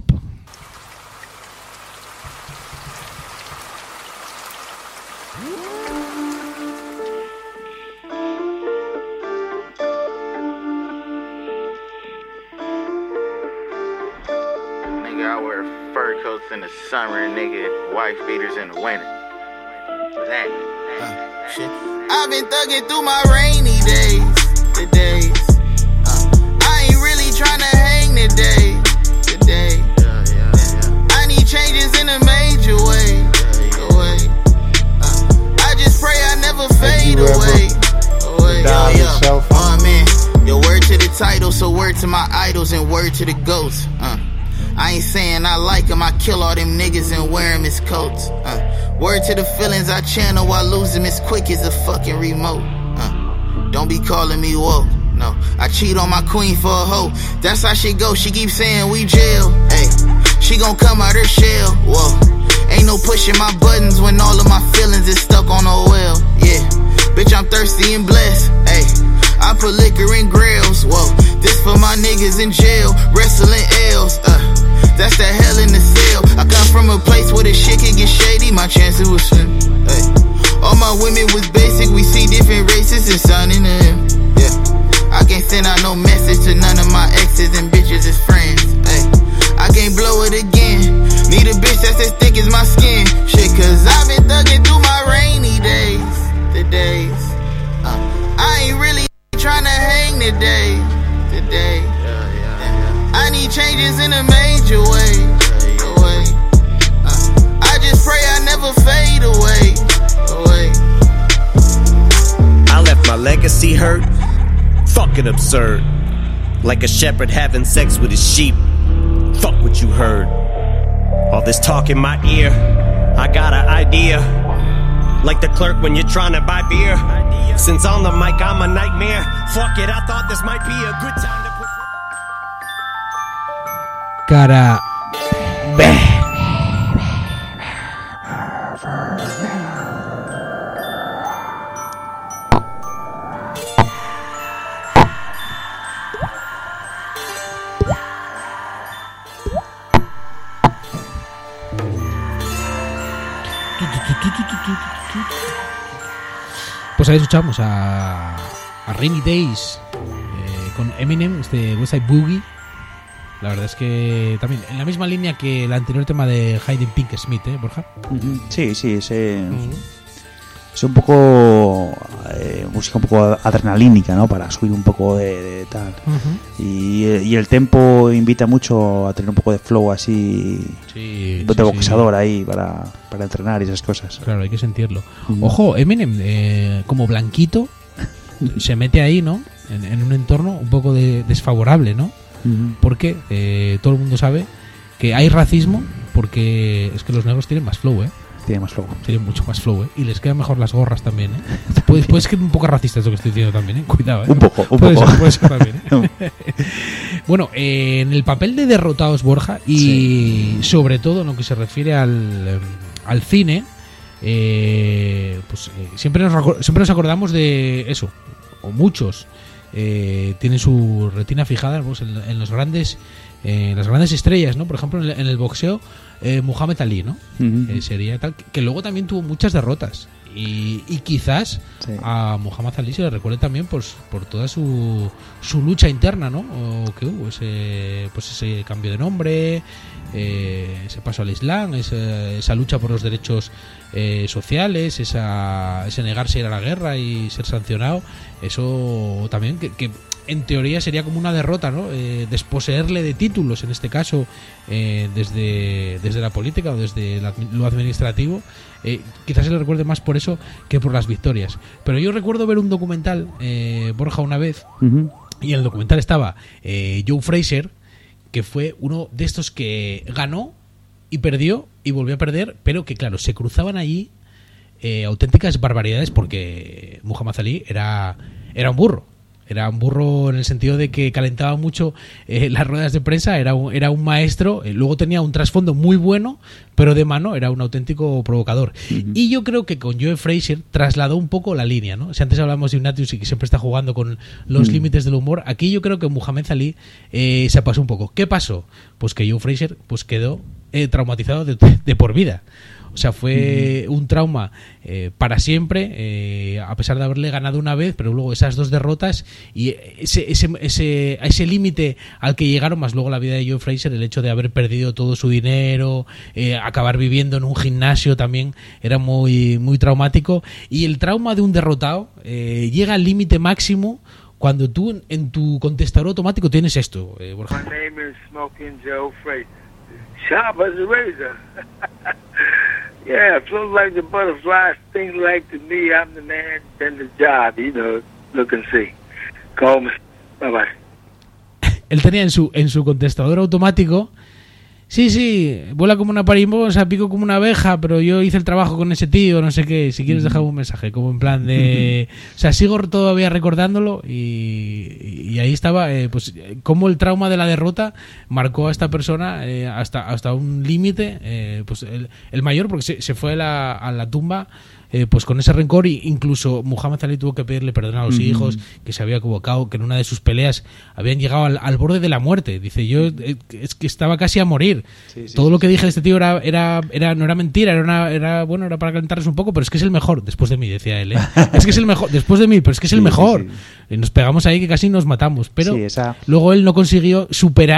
Nigga, I wear fur coats in the summer, nigga, wife beaters in the winter. Dang. Uh, shit. I've been thugging through my rainy days, the days. Uh, I ain't really tryna hang today, today. Yeah, yeah, yeah. I need changes in a major way, yeah, yeah. way. Uh, I just pray I never fade away, away. Yo, yo. Oh man, yo, word to the title, so word to my idols and word to the ghosts. Uh, I ain't saying I like them, I kill all them niggas and wear them as coats. Uh, word to the feelings I channel while losing as quick as a fucking remote. Uh, don't be calling me woke, no. I cheat on my queen for a hoe, that's how she go, she keeps saying we jail. Hey, she gon' come out her shell, whoa. Ain't no pushing my buttons when all of my feelings is stuck on a well, yeah. Bitch, I'm thirsty and blessed, hey. I put liquor in grills, whoa. This for my niggas in jail, wrestling L's, uh. That's that hell in the cell. I come from a place where the shit could get shady, my chances was slim. Hey. All my women was basic, we see different races and signing them. Yeah. I can't send out no message to none of my exes and bitches as friends. Hey. I can't blow it again. Need a bitch that's as thick as my skin. Shit, cause I've been thugging through my rainy days. The days. Uh, I ain't really tryna hang today. Today. I need changes in a major way, way. Uh, I just pray I never fade away, away. hurt? Fucking absurd. Like a shepherd having sex with his sheep. Fuck what you heard. All this talk in my ear, I got an idea. Like the clerk when you're trying to buy beer. Since on the mic I'm a nightmare. Fuck it, I thought this might be a good time to put... Cara... Pues ahí escuchamos a, a Rainy Days eh, con Eminem, este West Side Boogie. La verdad es que también en la misma línea que el anterior tema de Hayden Pink Smith, ¿eh, Borja? Uh-huh. Sí, sí, ese, uh-huh. es un poco eh, música un poco adrenalínica, ¿no? Para subir un poco de, de tal. Uh-huh. Y, y el tempo invita mucho a tener un poco de flow así, sí, de sí, boxeador sí. ahí para, para entrenar y esas cosas. Claro, hay que sentirlo. Uh-huh. Ojo, Eminem, eh, como blanquito, se mete ahí, ¿no? En, en un entorno un poco de, desfavorable, ¿no? Uh-huh. Porque eh, todo el mundo sabe que hay racismo porque es que los negros tienen más flow, ¿eh? Tienen más flow. Tienen mucho más flow, ¿eh? Y les quedan mejor las gorras también, ¿eh? Puede, puede ser un poco racista esto que estoy diciendo también, ¿eh? Cuidado, ¿eh? Un poco, un puede poco. Ser, puede ser también, ¿eh? Bueno, eh, en el papel de derrotados, Borja, y sí. sobre todo en lo que se refiere al, al cine, eh, pues eh, siempre, nos, siempre nos acordamos de eso, o muchos eh, tienen su retina fijada pues, en, en los grandes eh, las grandes estrellas, ¿no? Por ejemplo, en el, en el boxeo, eh, Muhammad Ali, ¿no? Uh-huh. Eh, sería tal que, que luego también tuvo muchas derrotas y, y quizás sí. a Muhammad Ali se le recuerde también pues, por toda su, su lucha interna, ¿no? O que hubo ese pues ese cambio de nombre, eh, ese paso al Islam, esa, esa lucha por los derechos eh, sociales, esa, ese negarse a ir a la guerra y ser sancionado. Eso también que, que en teoría sería como una derrota, ¿no? Eh, desposeerle de títulos, en este caso, eh, desde, desde la política o desde la, lo administrativo. Eh, quizás se le recuerde más por eso que por las victorias. Pero yo recuerdo ver un documental, eh, Borja, una vez, uh-huh. y en el documental estaba eh, Joe Frazier, que fue uno de estos que ganó y perdió y volvió a perder, pero que, claro, se cruzaban allí eh, auténticas barbaridades porque Muhammad Ali era, era un burro. Era un burro en el sentido de que calentaba mucho eh, las ruedas de prensa, era un, era un maestro, eh, luego tenía un trasfondo muy bueno, pero de mano era un auténtico provocador. Uh-huh. Y yo creo que con Joe Frazier trasladó un poco la línea, ¿no? Si antes hablamos de Ignatius y que siempre está jugando con los uh-huh. límites del humor, aquí yo creo que Muhammad Ali eh, se pasó un poco. ¿Qué pasó? Pues que Joe Frazier pues quedó eh, traumatizado de, de por vida. O sea, fue uh-huh. un trauma eh, para siempre, eh, a pesar de haberle ganado una vez, pero luego esas dos derrotas y ese ese ese, ese límite al que llegaron, más luego la vida de Joe Frazier, el hecho de haber perdido todo su dinero, eh, acabar viviendo en un gimnasio también era muy, muy traumático. Y el trauma de un derrotado eh, llega al límite máximo cuando tú en, en tu contestador automático tienes esto, eh, Borja. My name is Smoking Joe Frazier. Sharp as a razor. Yeah, float like the butterflies, things like to me, I'm the man in the job, you know, look and see. Call me. Bye bye. Él tenía en su en su contestador automático, sí, sí, vuela como una mariposa, pico como una abeja, pero yo hice el trabajo con ese tío, no sé qué, si quieres dejar un mensaje, como en plan de... O sea, sigo todavía recordándolo y, y ahí estaba, eh, pues, cómo el trauma de la derrota marcó a esta persona eh, hasta, hasta un límite, eh, pues el, el mayor, porque se, se fue a la, a la tumba eh, pues con ese rencor, y incluso Muhammad Ali tuvo que pedirle perdón a los uh-huh. hijos, que se había equivocado, que en una de sus peleas habían llegado al, al borde de la muerte. Dice, yo eh, es que estaba casi a morir. Sí, sí, todo sí, lo que sí, dije sí. de este tío era, era, era no era mentira, era una, era bueno, era para calentarles un poco, pero es que es el mejor después de mí, decía él, ¿eh? Es que es el mejor después de mí, pero es que es el sí, mejor. Sí, sí. Y nos pegamos ahí que casi nos matamos, pero sí, esa... luego él no consiguió superar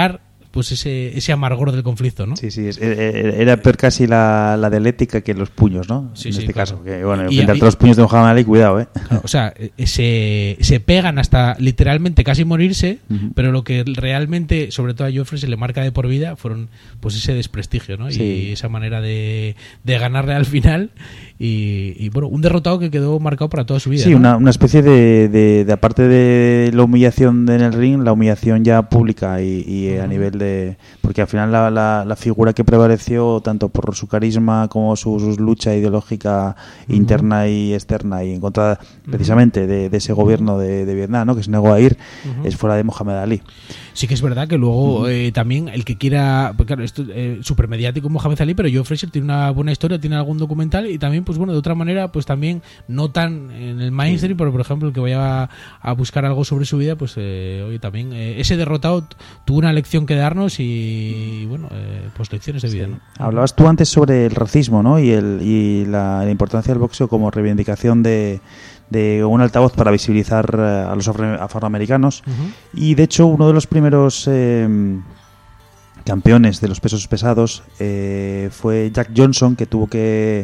pues ese ese amargor del conflicto, ¿no? Sí, sí, es, era peor casi la, la de ética que los puños, ¿no? Sí, en sí, este claro. caso, que bueno, Y- frente a y- todos los puños de Muhammad Ali, cuidado, ¿eh? Claro, o sea, se, se pegan hasta literalmente casi morirse, Ujú. pero lo que realmente, sobre todo a Joffrey, se le marca de por vida fueron pues ese desprestigio, ¿no? Sí. Y esa manera de, de ganarle al final y, y, bueno, un derrotado que quedó marcado para toda su vida. Sí, ¿no? una, una especie de, de, de, aparte de la humillación en el ring, la humillación ya pública y, y a nivel de... Porque al final la, la, la figura que prevaleció, tanto por su carisma como su, su lucha ideológica interna y externa y en contra precisamente de, de ese gobierno de, de Vietnam, ¿no? Que se negó a ir, Ujú. es fuera de Muhammad Ali. Sí que es verdad que luego eh, también el que quiera, pues claro, esto eh, súper mediático Mohamed Ali, pero Joe Frazier tiene una buena historia, tiene algún documental y también, pues bueno, de otra manera, pues también no tan en el mainstream, pero por ejemplo el que vaya a, a buscar algo sobre su vida, pues eh, oye, también eh, ese derrotado t- tuvo una lección que darnos y bueno, eh, pues lecciones de vida, ¿no? Hablabas tú antes sobre el racismo, ¿no? Y, el, y la, la importancia del boxeo como reivindicación de, de un altavoz para visibilizar eh, a los afro- afroamericanos. Ujú. Y de hecho uno de los primeros eh, campeones de los pesos pesados eh, fue Jack Johnson, que tuvo que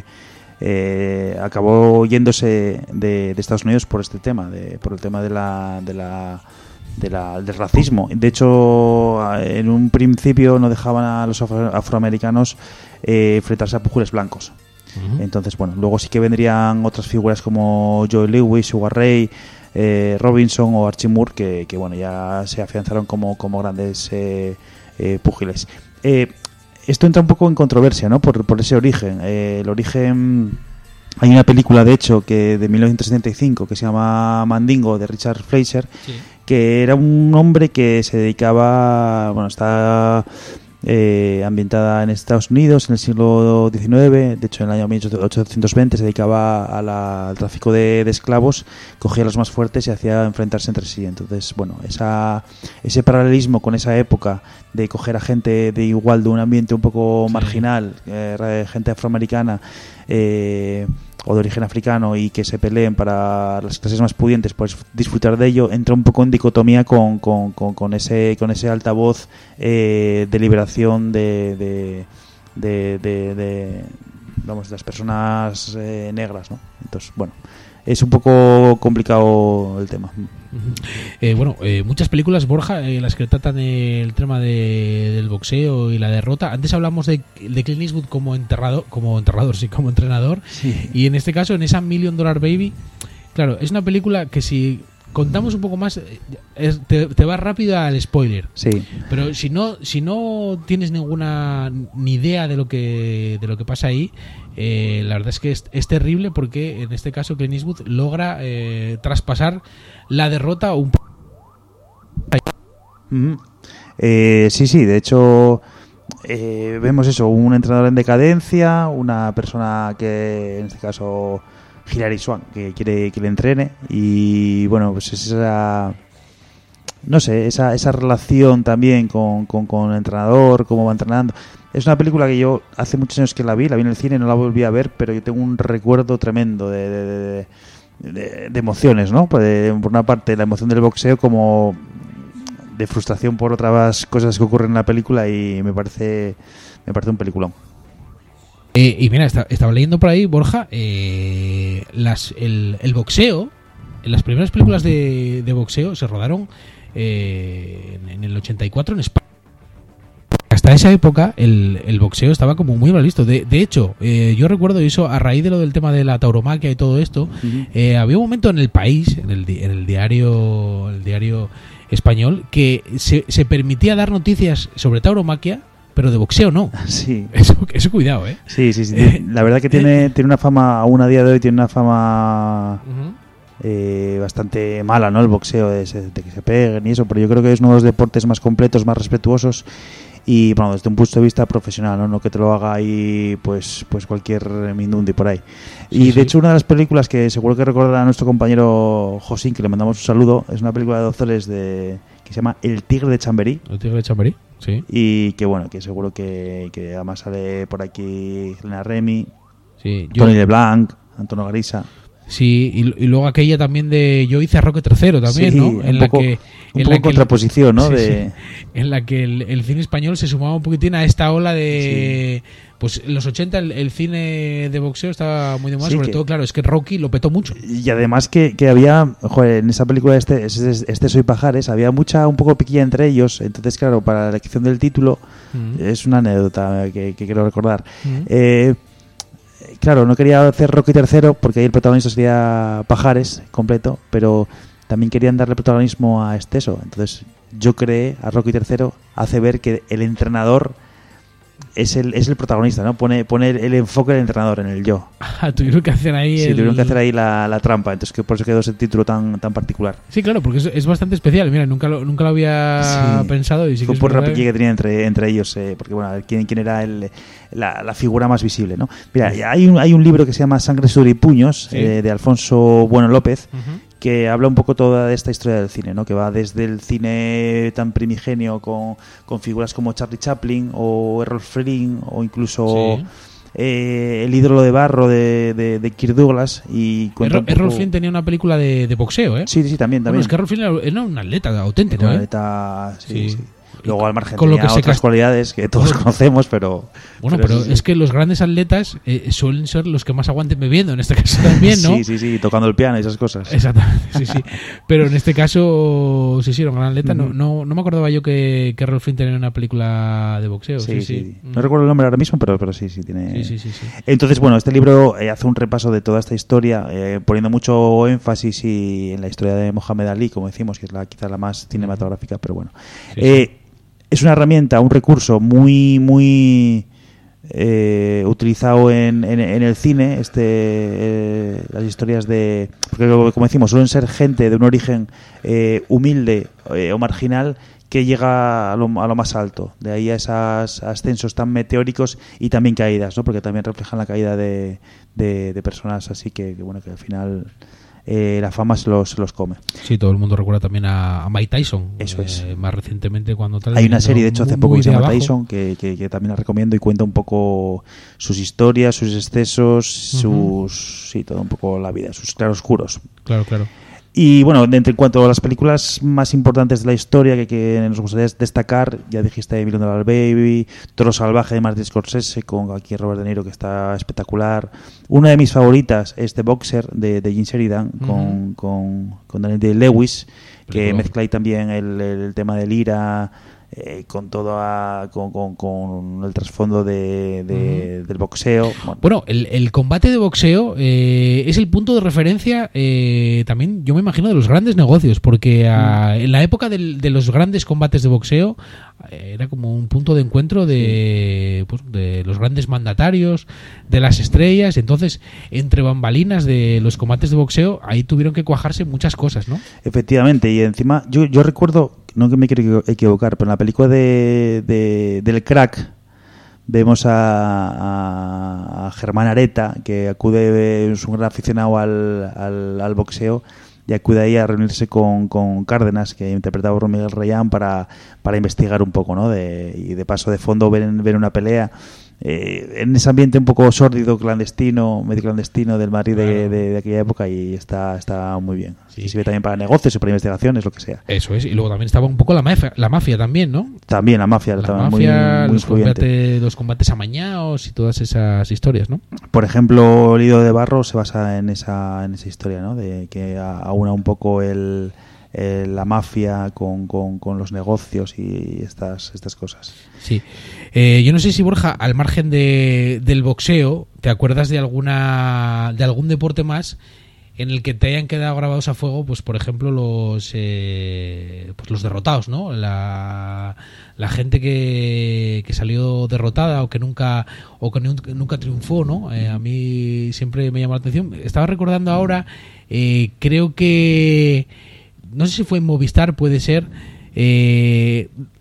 eh, acabó yéndose de, de Estados Unidos por este tema, de, por el tema de la, de la de la, del racismo. De hecho, en un principio no dejaban a los afro- afroamericanos eh, enfrentarse a pugiles blancos. Ujú. Entonces, bueno, luego sí que vendrían otras figuras como Joe Lewis, Sugar Ray, eh, Robinson o Archie Moore, que, que bueno, ya se afianzaron como, como grandes eh, eh, púgiles. Eh, esto entra un poco en controversia, ¿no? Por, por ese origen. Eh, el origen... Hay una película, de hecho, que de mil novecientos setenta y cinco que se llama Mandingo, de Richard Fleischer, Sí. que era un hombre que se dedicaba, bueno, está eh, ambientada en Estados Unidos en el siglo diecinueve, de hecho en el año mil ochocientos veinte se dedicaba a la- al tráfico de, de esclavos, cogía a los más fuertes y hacía enfrentarse entre sí. Entonces, bueno, esa, ese paralelismo con esa época de coger a gente de igual, de un ambiente un poco Sí. marginal, eh, gente afroamericana, eh, o de origen africano y que se peleen para las clases más pudientes pues disfrutar de ello, entra un poco en dicotomía con, con, con, con ese con ese altavoz eh, de liberación de de, de, de, de vamos de las personas eh, negras, ¿no? Entonces, bueno, es un poco complicado el tema. Eh, bueno, eh, muchas películas, Borja, eh, las que tratan el tema de, del boxeo y la derrota. Antes hablamos de, de Clint Eastwood como enterrador, como enterrador, sí, como entrenador. Sí. Y en este caso, en esa Million Dollar Baby, claro, es una película que si contamos un poco más, eh, es- te, te va rápido al spoiler. Sí. Pero si no, si no tienes ninguna ni idea de lo que de lo que pasa ahí, eh, la verdad es que es, es terrible porque en este caso Clint Eastwood logra eh, traspasar la derrota un poco. Ujú. Eh, sí, sí, de hecho eh, vemos eso, un entrenador en decadencia, una persona que en este caso Hilary Swank, que quiere que le entrene y bueno, pues esa, no sé, esa, esa relación también con, con, con el entrenador, cómo va entrenando. Es una película que yo hace muchos años que la vi, la vi en el cine, no la volví a ver, pero yo tengo un recuerdo tremendo de, de, de, de, de emociones, ¿no? Pues de- por una parte la emoción del boxeo, como de frustración por otras cosas que ocurren en la película, y me parece me parece un peliculón. Eh, y mira, está- estaba leyendo por ahí, Borja, eh, las, el, el boxeo, en las primeras películas de, de boxeo se rodaron eh, en, en el ochenta y cuatro en España. Hasta esa época el, el boxeo estaba como muy mal visto. De, de hecho, eh, yo recuerdo eso a raíz de lo del tema de la tauromaquia y todo esto. Uh-huh. eh, había un momento en El País, en el, di- en el diario el diario español, que se, se permitía dar noticias sobre tauromaquia, pero de boxeo no. Sí. Eso, eso cuidado, ¿eh? Sí, sí, sí. La verdad que tiene, tiene una fama, aún a día de hoy, tiene una fama eh, bastante mala, ¿no? El boxeo, de, se- de que se peguen y eso, pero yo creo que es uno de los deportes más completos, más respetuosos y, bueno, desde un punto de vista profesional, ¿no? No que te lo haga ahí, pues pues cualquier mindundi por ahí. Y, Sí, de sí. hecho, una de las películas que seguro que recordará a nuestro compañero Josín, que le mandamos un saludo, es una película de Dozoles de, que se llama El Tigre de Chamberí. El tigre de Chamberí, sí. Y que bueno, que seguro que, que además sale por aquí Helena Remy, Sí, yo, Tony LeBlanc, Antonio Garisa. Sí, y, y luego aquella también de Yo hice a Roque tercero también, sí, ¿no? En en un la poco, que un en poco la que contraposición, ¿no? Sí, de... sí, en la que el, el cine español se sumaba un poquitín a esta ola de... Sí. Pues en los ochenta el, el cine de boxeo estaba muy de moda, sí, sobre que, todo, claro, es que Rocky lo petó mucho. Y además que, que había, joder, en esa película este, este, este Soy Pajares, había mucha, un poco piquilla entre ellos, entonces claro, para la elección del título, mm. es una anécdota que, que quiero recordar. Mm. Eh, claro, no quería hacer Rocky tercero porque ahí el protagonista sería Pajares completo, pero también querían darle protagonismo a Esteso, entonces yo creé a Rocky tercero, hace ver que el entrenador es el es el protagonista, ¿no? Pone pone el enfoque del entrenador en el yo. Ah, tuvieron que hacer ahí Sí, el... tuvieron que hacer ahí la, la trampa, entonces que por eso quedó ese título tan tan particular. Sí, claro, porque es, es bastante especial. Mira, nunca lo nunca lo había sí. pensado y sí que fue es por la verdad... piquilla que tenía entre entre ellos, eh, porque bueno, a ver quién quién era el la, la figura más visible, ¿no? Mira, hay un hay un libro que se llama Sangre, sudor y puños, sí. eh, de Alfonso Bueno López. Uh-huh. Que habla un poco toda esta historia del cine, ¿no? Que va desde el cine tan primigenio con, con figuras como Charlie Chaplin o Errol Flynn o incluso sí. eh, El ídolo de barro de, de, de Kirk Douglas y Errol, poco... Errol Flynn tenía una película de, de boxeo, ¿eh? Sí, sí, también, también. Bueno, es que Errol Flynn era un atleta auténtico, era un ¿eh? atleta, sí, sí. sí. Luego al margen con tenía lo que otras se... cualidades que todos bueno, conocemos, pero... Bueno, pero, pero sí, es que los grandes atletas eh, suelen ser los que más aguanten bebiendo, en este caso también, ¿no? Sí, sí, sí, tocando el piano y esas cosas. Exactamente, sí, sí. Pero en este caso, sí, sí, era un gran atleta. Uh-huh. No, no, no me acordaba yo que, que Errol Flynn tenía una película de boxeo. Sí, sí. sí. sí. No mm. recuerdo el nombre ahora mismo, pero, pero sí, sí, tiene... Sí, sí, sí, sí. Entonces, bueno, este libro eh, hace un repaso de toda esta historia, eh, poniendo mucho énfasis y, en la historia de Mohamed Ali, como decimos, que es la quizá la más cinematográfica, pero bueno. Sí, eh, sí. Es una herramienta, un recurso muy, muy eh, utilizado en, en, en el cine, este eh, las historias de... Porque, como decimos, suelen ser gente de un origen eh, humilde eh, o marginal que llega a lo, a lo más alto. De ahí a esos ascensos tan meteóricos y también caídas, ¿no? Porque también reflejan la caída de, de, de personas así que, que, bueno, que al final... Eh, la fama se los, se los come. Sí, todo el mundo recuerda también a, a Mike Tyson. Eso es. Eh, más recientemente cuando tal. Hay una serie, de hecho, hace poco que se llama Tyson, que, que, que también la recomiendo y cuenta un poco sus historias, sus excesos, uh-huh. sus sí, todo un poco la vida, sus claroscuros. Claro, claro. Y bueno, en cuanto a las películas más importantes de la historia que, que nos gustaría destacar, ya dijiste Million Dollar Baby, Toro Salvaje de Martin Scorsese, con aquí Robert De Niro, que está espectacular. Una de mis favoritas es The Boxer de, de Jim Sheridan, uh-huh. con, con, con Daniel Day-Lewis, que bueno. mezcla ahí también el, el tema del ira, eh, con todo a, con, con, con el trasfondo de, de, uh-huh. del boxeo. Bueno, bueno el, el combate de boxeo eh, es el punto de referencia eh, también, yo me imagino, de los grandes negocios, porque a, uh-huh. en la época del, de los grandes combates de boxeo eh, era como un punto de encuentro de, sí. pues, de los grandes mandatarios, de las estrellas. Entonces, entre bambalinas de los combates de boxeo, ahí tuvieron que cuajarse muchas cosas, ¿no? Efectivamente, y encima yo, yo recuerdo, no que me quiero equivocar, pero en la película de, de del Crack vemos a, a, a Germán Areta, que acude, es un gran aficionado al, al, al boxeo, y acude ahí a reunirse con, con Cárdenas, que interpretaba por Miguel Reyán, para, para investigar un poco, ¿no? De, y de paso de fondo ven, ven una pelea. Eh, en ese ambiente un poco sórdido, clandestino, medio clandestino del Madrid de, claro. de, de aquella época, y está, está muy bien. Sí. Y sirve también para negocios y para investigaciones, lo que sea. Eso es, y luego también estaba un poco la mafia, la mafia también, ¿no? También la mafia, la mafia muy, muy los, combate, los combates amañados y todas esas historias, ¿no? Por ejemplo, El hilo de barro se basa en esa, en esa historia, ¿no? De que aúna un poco el... Eh, la mafia con, con, con los negocios y estas estas cosas. Sí. Eh, yo no sé si, Borja, al margen de, del boxeo, ¿te acuerdas de alguna de algún deporte más en el que te hayan quedado grabados a fuego, pues por ejemplo los eh, pues los derrotados, ¿no? La, la gente que, que salió derrotada o que nunca o que nunca triunfó, ¿no? Eh, a mí siempre me llamó la atención. Estaba recordando ahora, eh, creo que no sé si fue en Movistar, puede ser, eh,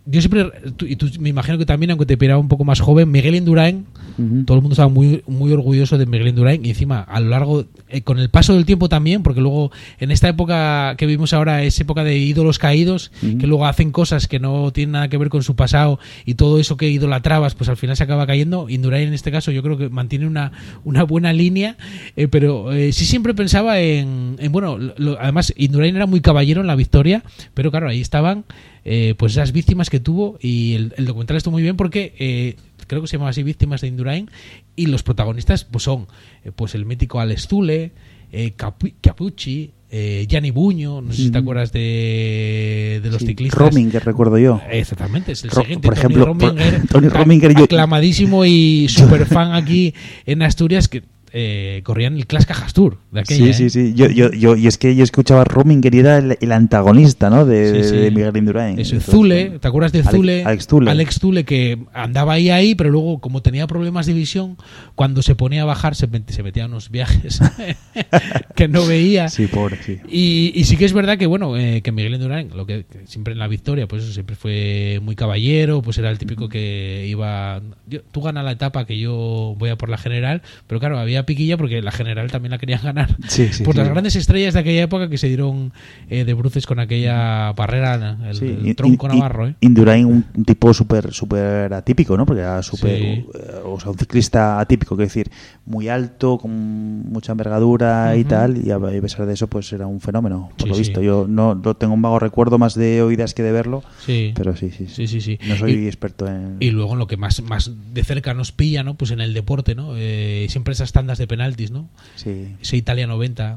yo siempre, tú, y tú me imagino que también, aunque te piraba un poco más joven, Miguel Indurain, uh-huh. todo el mundo estaba muy muy orgulloso de Miguel Indurain, y encima a lo largo, eh, con el paso del tiempo también, porque luego en esta época que vivimos ahora es época de ídolos caídos, uh-huh. que luego hacen cosas que no tienen nada que ver con su pasado, y todo eso que idolatrabas pues al final se acaba cayendo. Indurain en este caso yo creo que mantiene una, una buena línea, eh, pero eh, sí siempre pensaba en, en bueno, lo, además Indurain era muy caballero en la victoria, pero claro, ahí estaban Eh, pues esas víctimas que tuvo, y el, el documental estuvo muy bien porque eh, creo que se llama así, Víctimas de Indurain, y los protagonistas pues son eh, pues el mítico Alex Zule, eh, Capu- Capucci, eh, Gianni Buño, no sé si te acuerdas de, de los sí, ciclistas. Rominger, recuerdo yo. Exactamente, es el Ro- siguiente. por ejemplo, Tony Rominger, por, Tony Rominger yo... aclamadísimo y super fan aquí en Asturias, que Eh, corrían el Clash Cajastur de aquella. Sí, ¿eh? sí, sí. Yo, yo, yo, y es que yo escuchaba a Rominger y era el, el antagonista, ¿no? De, sí, sí. de Miguel Indurain. Eso, Zule, ¿te acuerdas de Zule? Alex Zule. Alex Zule, que andaba ahí, ahí, pero luego, como tenía problemas de visión, cuando se ponía a bajar, se, se metía a unos viajes que no veía. Sí, pobre, sí. Y, y sí que es verdad que, bueno, eh, que Miguel Indurain, lo que, que siempre en la victoria, pues eso siempre fue muy caballero, pues era el típico que iba. Yo, tú ganas la etapa, que yo voy a por la general, pero claro, había piquilla porque la general también la querían ganar. Sí, sí, por sí. las grandes estrellas de aquella época que se dieron eh, de bruces con aquella barrera, el, sí, el tronco in, navarro. ¿eh? Indurain, un, un tipo súper super atípico, ¿no? Porque era súper. Sí. O sea, un ciclista atípico, quiero decir, muy alto, con mucha envergadura uh-huh. y tal, y a pesar de eso, pues era un fenómeno, por sí, lo visto. Sí. Yo no, no tengo un vago recuerdo, más de oídas que de verlo, sí. pero sí, sí, sí. sí, sí, sí. No soy y, experto en. Y luego en lo que más, más de cerca nos pilla, ¿no? Pues en el deporte, ¿no? Eh, siempre esas tandas de penaltis, ¿no? Sí. Ese Italia noventa,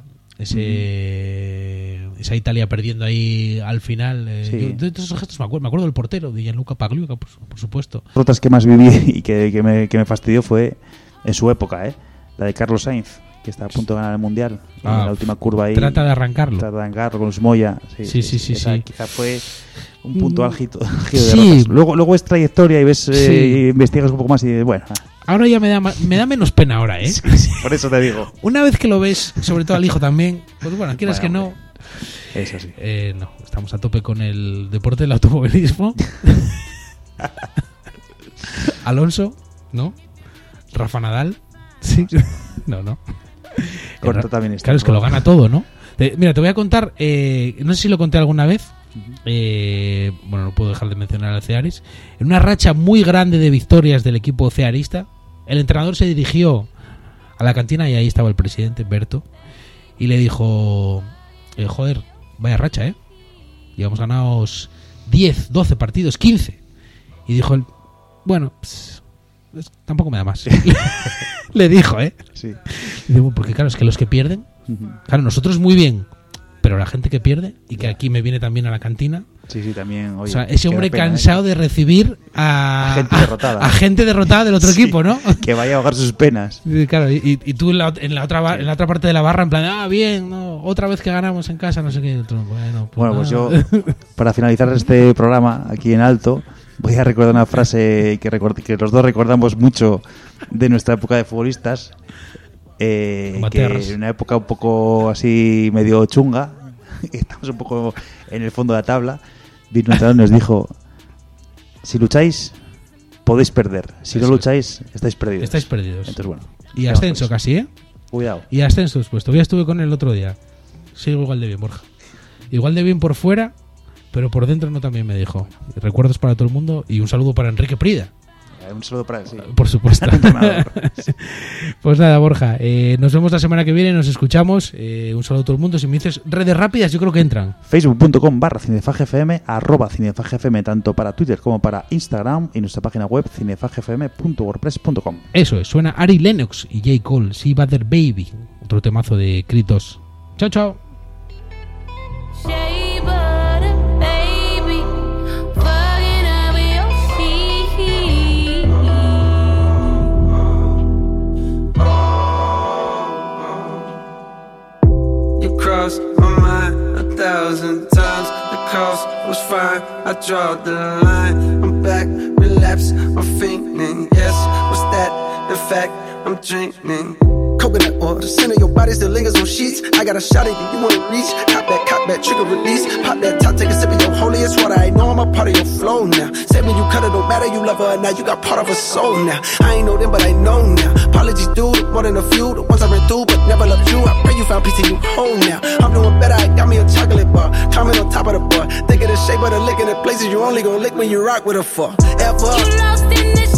ese uh-huh. esa Italia perdiendo ahí al final. Eh, sí. yo, de todos esos gestos me acuerdo, me acuerdo del portero, de Gianluca Pagliuca, por, por supuesto. Otras que más viví y que, que, me, que me fastidió fue en su época, ¿eh? La de Carlos Sainz, que está a punto de ganar el Mundial. Ah, en la última curva ahí. Trata de arrancarlo. Trata de arrancarlo con Moya. Sí, sí, sí, sí. esa sí. Quizá fue un punto álgido de sí. derrotas. Luego, luego es trayectoria y ves, sí. eh, investigas un poco más y dices, bueno. Ahora ya me da me da menos pena ahora, ¿eh? Sí, sí, por eso te digo. Una vez que lo ves, sobre todo al hijo también, pues bueno, quieras bueno, que no. Eso sí. Eh, no, estamos a tope con el deporte del automovilismo. Alonso, ¿no? Rafa Nadal, sí. No, no. Corto también está. Claro, es que lo gana todo, ¿no? Te, mira, te voy a contar, eh, no sé si lo conté alguna vez. Eh, bueno, no puedo dejar de mencionar al Cearis. En una racha muy grande de victorias del equipo cearista, el entrenador se dirigió a la cantina y ahí estaba el presidente, Berto, y le dijo, eh, joder, vaya racha, ¿eh? Llevamos ganados diez, doce partidos, quince. Y dijo él, bueno, pues, pues, tampoco me da más. Le dijo, ¿eh? Sí. Y digo, porque claro, es que los que pierden, uh-huh. claro, nosotros muy bien, pero la gente que pierde, y que aquí me viene también a la cantina. Sí, sí, también. Oye, o sea, ese hombre pena, cansado ¿eh? de recibir a, a gente derrotada. A, a gente derrotada del otro sí, equipo, ¿no? Que vaya a ahogar sus penas. Sí, claro, y, y tú en la, en, la otra, sí. en la otra parte de la barra, en plan, ah, bien, no, otra vez que ganamos en casa, no sé qué. Otro, bueno, pues, bueno, pues yo, para finalizar este programa aquí en alto, voy a recordar una frase que, record- que los dos recordamos mucho de nuestra época de futbolistas. Eh, que en una época un poco así medio chunga, estamos un poco en el fondo de la tabla, vino un entrenador y nos dijo, si lucháis podéis perder, si Eso no lucháis estáis perdidos. Estáis perdidos. Entonces bueno. Y ascenso casi, ¿eh? Cuidado. Y ascenso después. Todavía estuve con él el otro día. Sigo igual de bien, Borja. Igual de bien por fuera, pero por dentro no, también me dijo. Recuerdos para todo el mundo y un saludo para Enrique Prida. Un saludo para él, sí. Por supuesto. Pues nada, Borja, eh, nos vemos la semana que viene, nos escuchamos. Eh, un saludo a todo el mundo. Si me dices redes rápidas, yo creo que entran. Facebook.com barra cinefagfm, arroba cinefagfm, tanto para Twitter como para Instagram, y nuestra página web cinefagfm punto wordpress punto com. Eso es, suena Ari Lennox y J. Cole, See Butter Baby, otro temazo de Kritos. Chao, chao. Crossed my mind a thousand times. The cost was fine. I draw the line. I'm back, relapse. I'm fainting. Yes, what's that? In fact, I'm dreaming. coconut oil. The scent of your body still lingers on sheets. I got a shot at you, you wanna reach. Cop that, cop that, trigger release. Pop that top, take a sip of your holiest water. I know I'm a part of your flow now. Said when you cut it, don't matter, you love her or not. You got part of her soul now. I ain't know them, but I know now. Apologies, dude, more than a few. The ones I ran through, but never loved you. I pray you found peace and you home now. I'm doing better, I got me a chocolate bar. Comment on top of the bar. Think of the shape of the lick in the places you only gon' lick when you rock with her forever. You lost in this